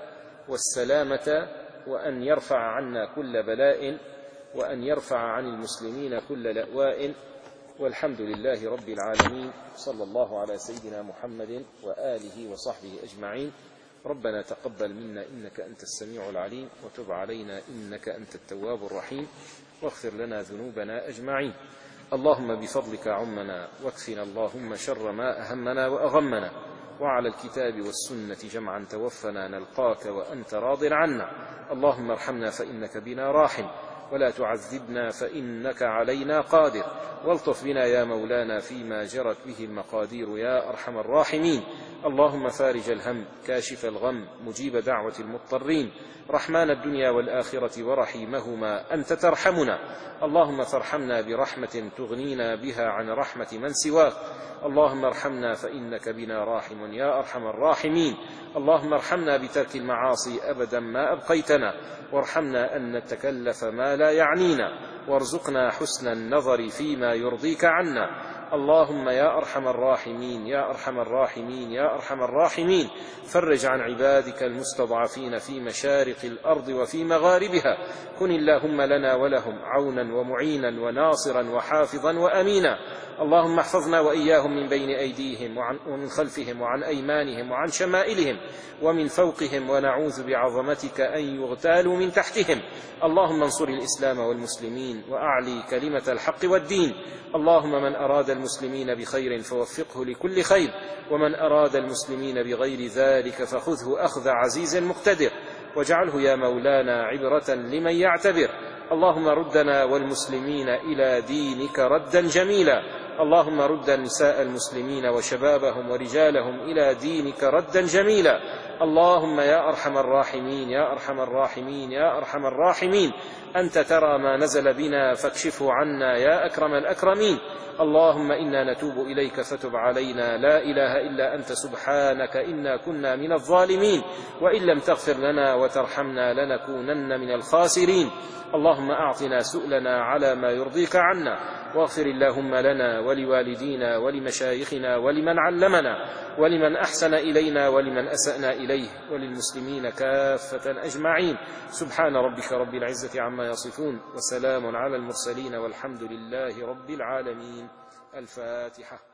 S1: والسلامة، وأن يرفع عنا كل بلاء، وأن يرفع عن المسلمين كل لأواء. والحمد لله رب العالمين، صلى الله على سيدنا محمد وآله وصحبه أجمعين. ربنا تقبل منا إنك أنت السميع العليم، وتب علينا إنك أنت التواب الرحيم، واغفر لنا ذنوبنا أجمعين. اللهم بفضلك عمنا، واكفنا اللهم شر ما أهمنا وأغمنا، وعلى الكتاب والسنة جمعا توفنا نلقاك وأنت راض عنا. اللهم ارحمنا فإنك بنا راحم، ولا تعذبنا فإنك علينا قادر، والطف بنا يا مولانا فيما جرت به المقادير يا أرحم الراحمين. اللهم فارج الهم، كاشف الغم، مجيب دعوة المضطرين، رحمن الدنيا والآخرة ورحيمهما، أنت ترحمنا. اللهم فارحمنا برحمة تغنينا بها عن رحمة من سواك. اللهم ارحمنا فإنك بنا راحم يا أرحم الراحمين. اللهم ارحمنا بترك المعاصي أبدا ما أبقيتنا، وارحمنا أن نتكلف ما لا يعنينا، وارزقنا حسن النظر فيما يرضيك عنا. اللهم يا أرحم الراحمين يا أرحم الراحمين يا أرحم الراحمين، فرج عن عبادك المستضعفين في مشارق الأرض وفي مغاربها. كن اللهم لنا ولهم عونا ومعينا وناصرا وحافظا وأمينا. اللهم احفظنا وإياهم من بين أيديهم ومن خلفهم وعن أيمانهم وعن شمائلهم ومن فوقهم، ونعوذ بعظمتك أن يغتالوا من تحتهم. اللهم انصر الإسلام والمسلمين، وأعلي كلمة الحق والدين. اللهم من أراد المسلمين بخير فوفقه لكل خير، ومن أراد المسلمين بغير ذلك فخذه أخذ عزيز مقتدر، واجعله يا مولانا عبرة لمن يعتبر. اللهم ردنا والمسلمين إلى دينك ردا جميلا. اللهم رد نساء المسلمين وشبابهم ورجالهم إلى دينك ردا جميلا. اللهم يا أرحم الراحمين يا أرحم الراحمين يا أرحم الراحمين، أنت ترى ما نزل بنا فاكشفه عنا يا أكرم الأكرمين. اللهم إنا نتوب إليك فتب علينا، لا إله إلا أنت سبحانك إنا كنا من الظالمين، وإن لم تغفر لنا وترحمنا لنكونن من الخاسرين. اللهم أعطنا سؤلنا على ما يرضيك عنا، واغفر اللهم لنا ولوالدينا ولمشايخنا ولمن علمنا ولمن أحسن إلينا ولمن أسأنا إليه، وللمسلمين كافة أجمعين. سبحان ربك رب العزة عما يصفون، وسلام على المرسلين، والحمد لله رب العالمين. الفاتحة.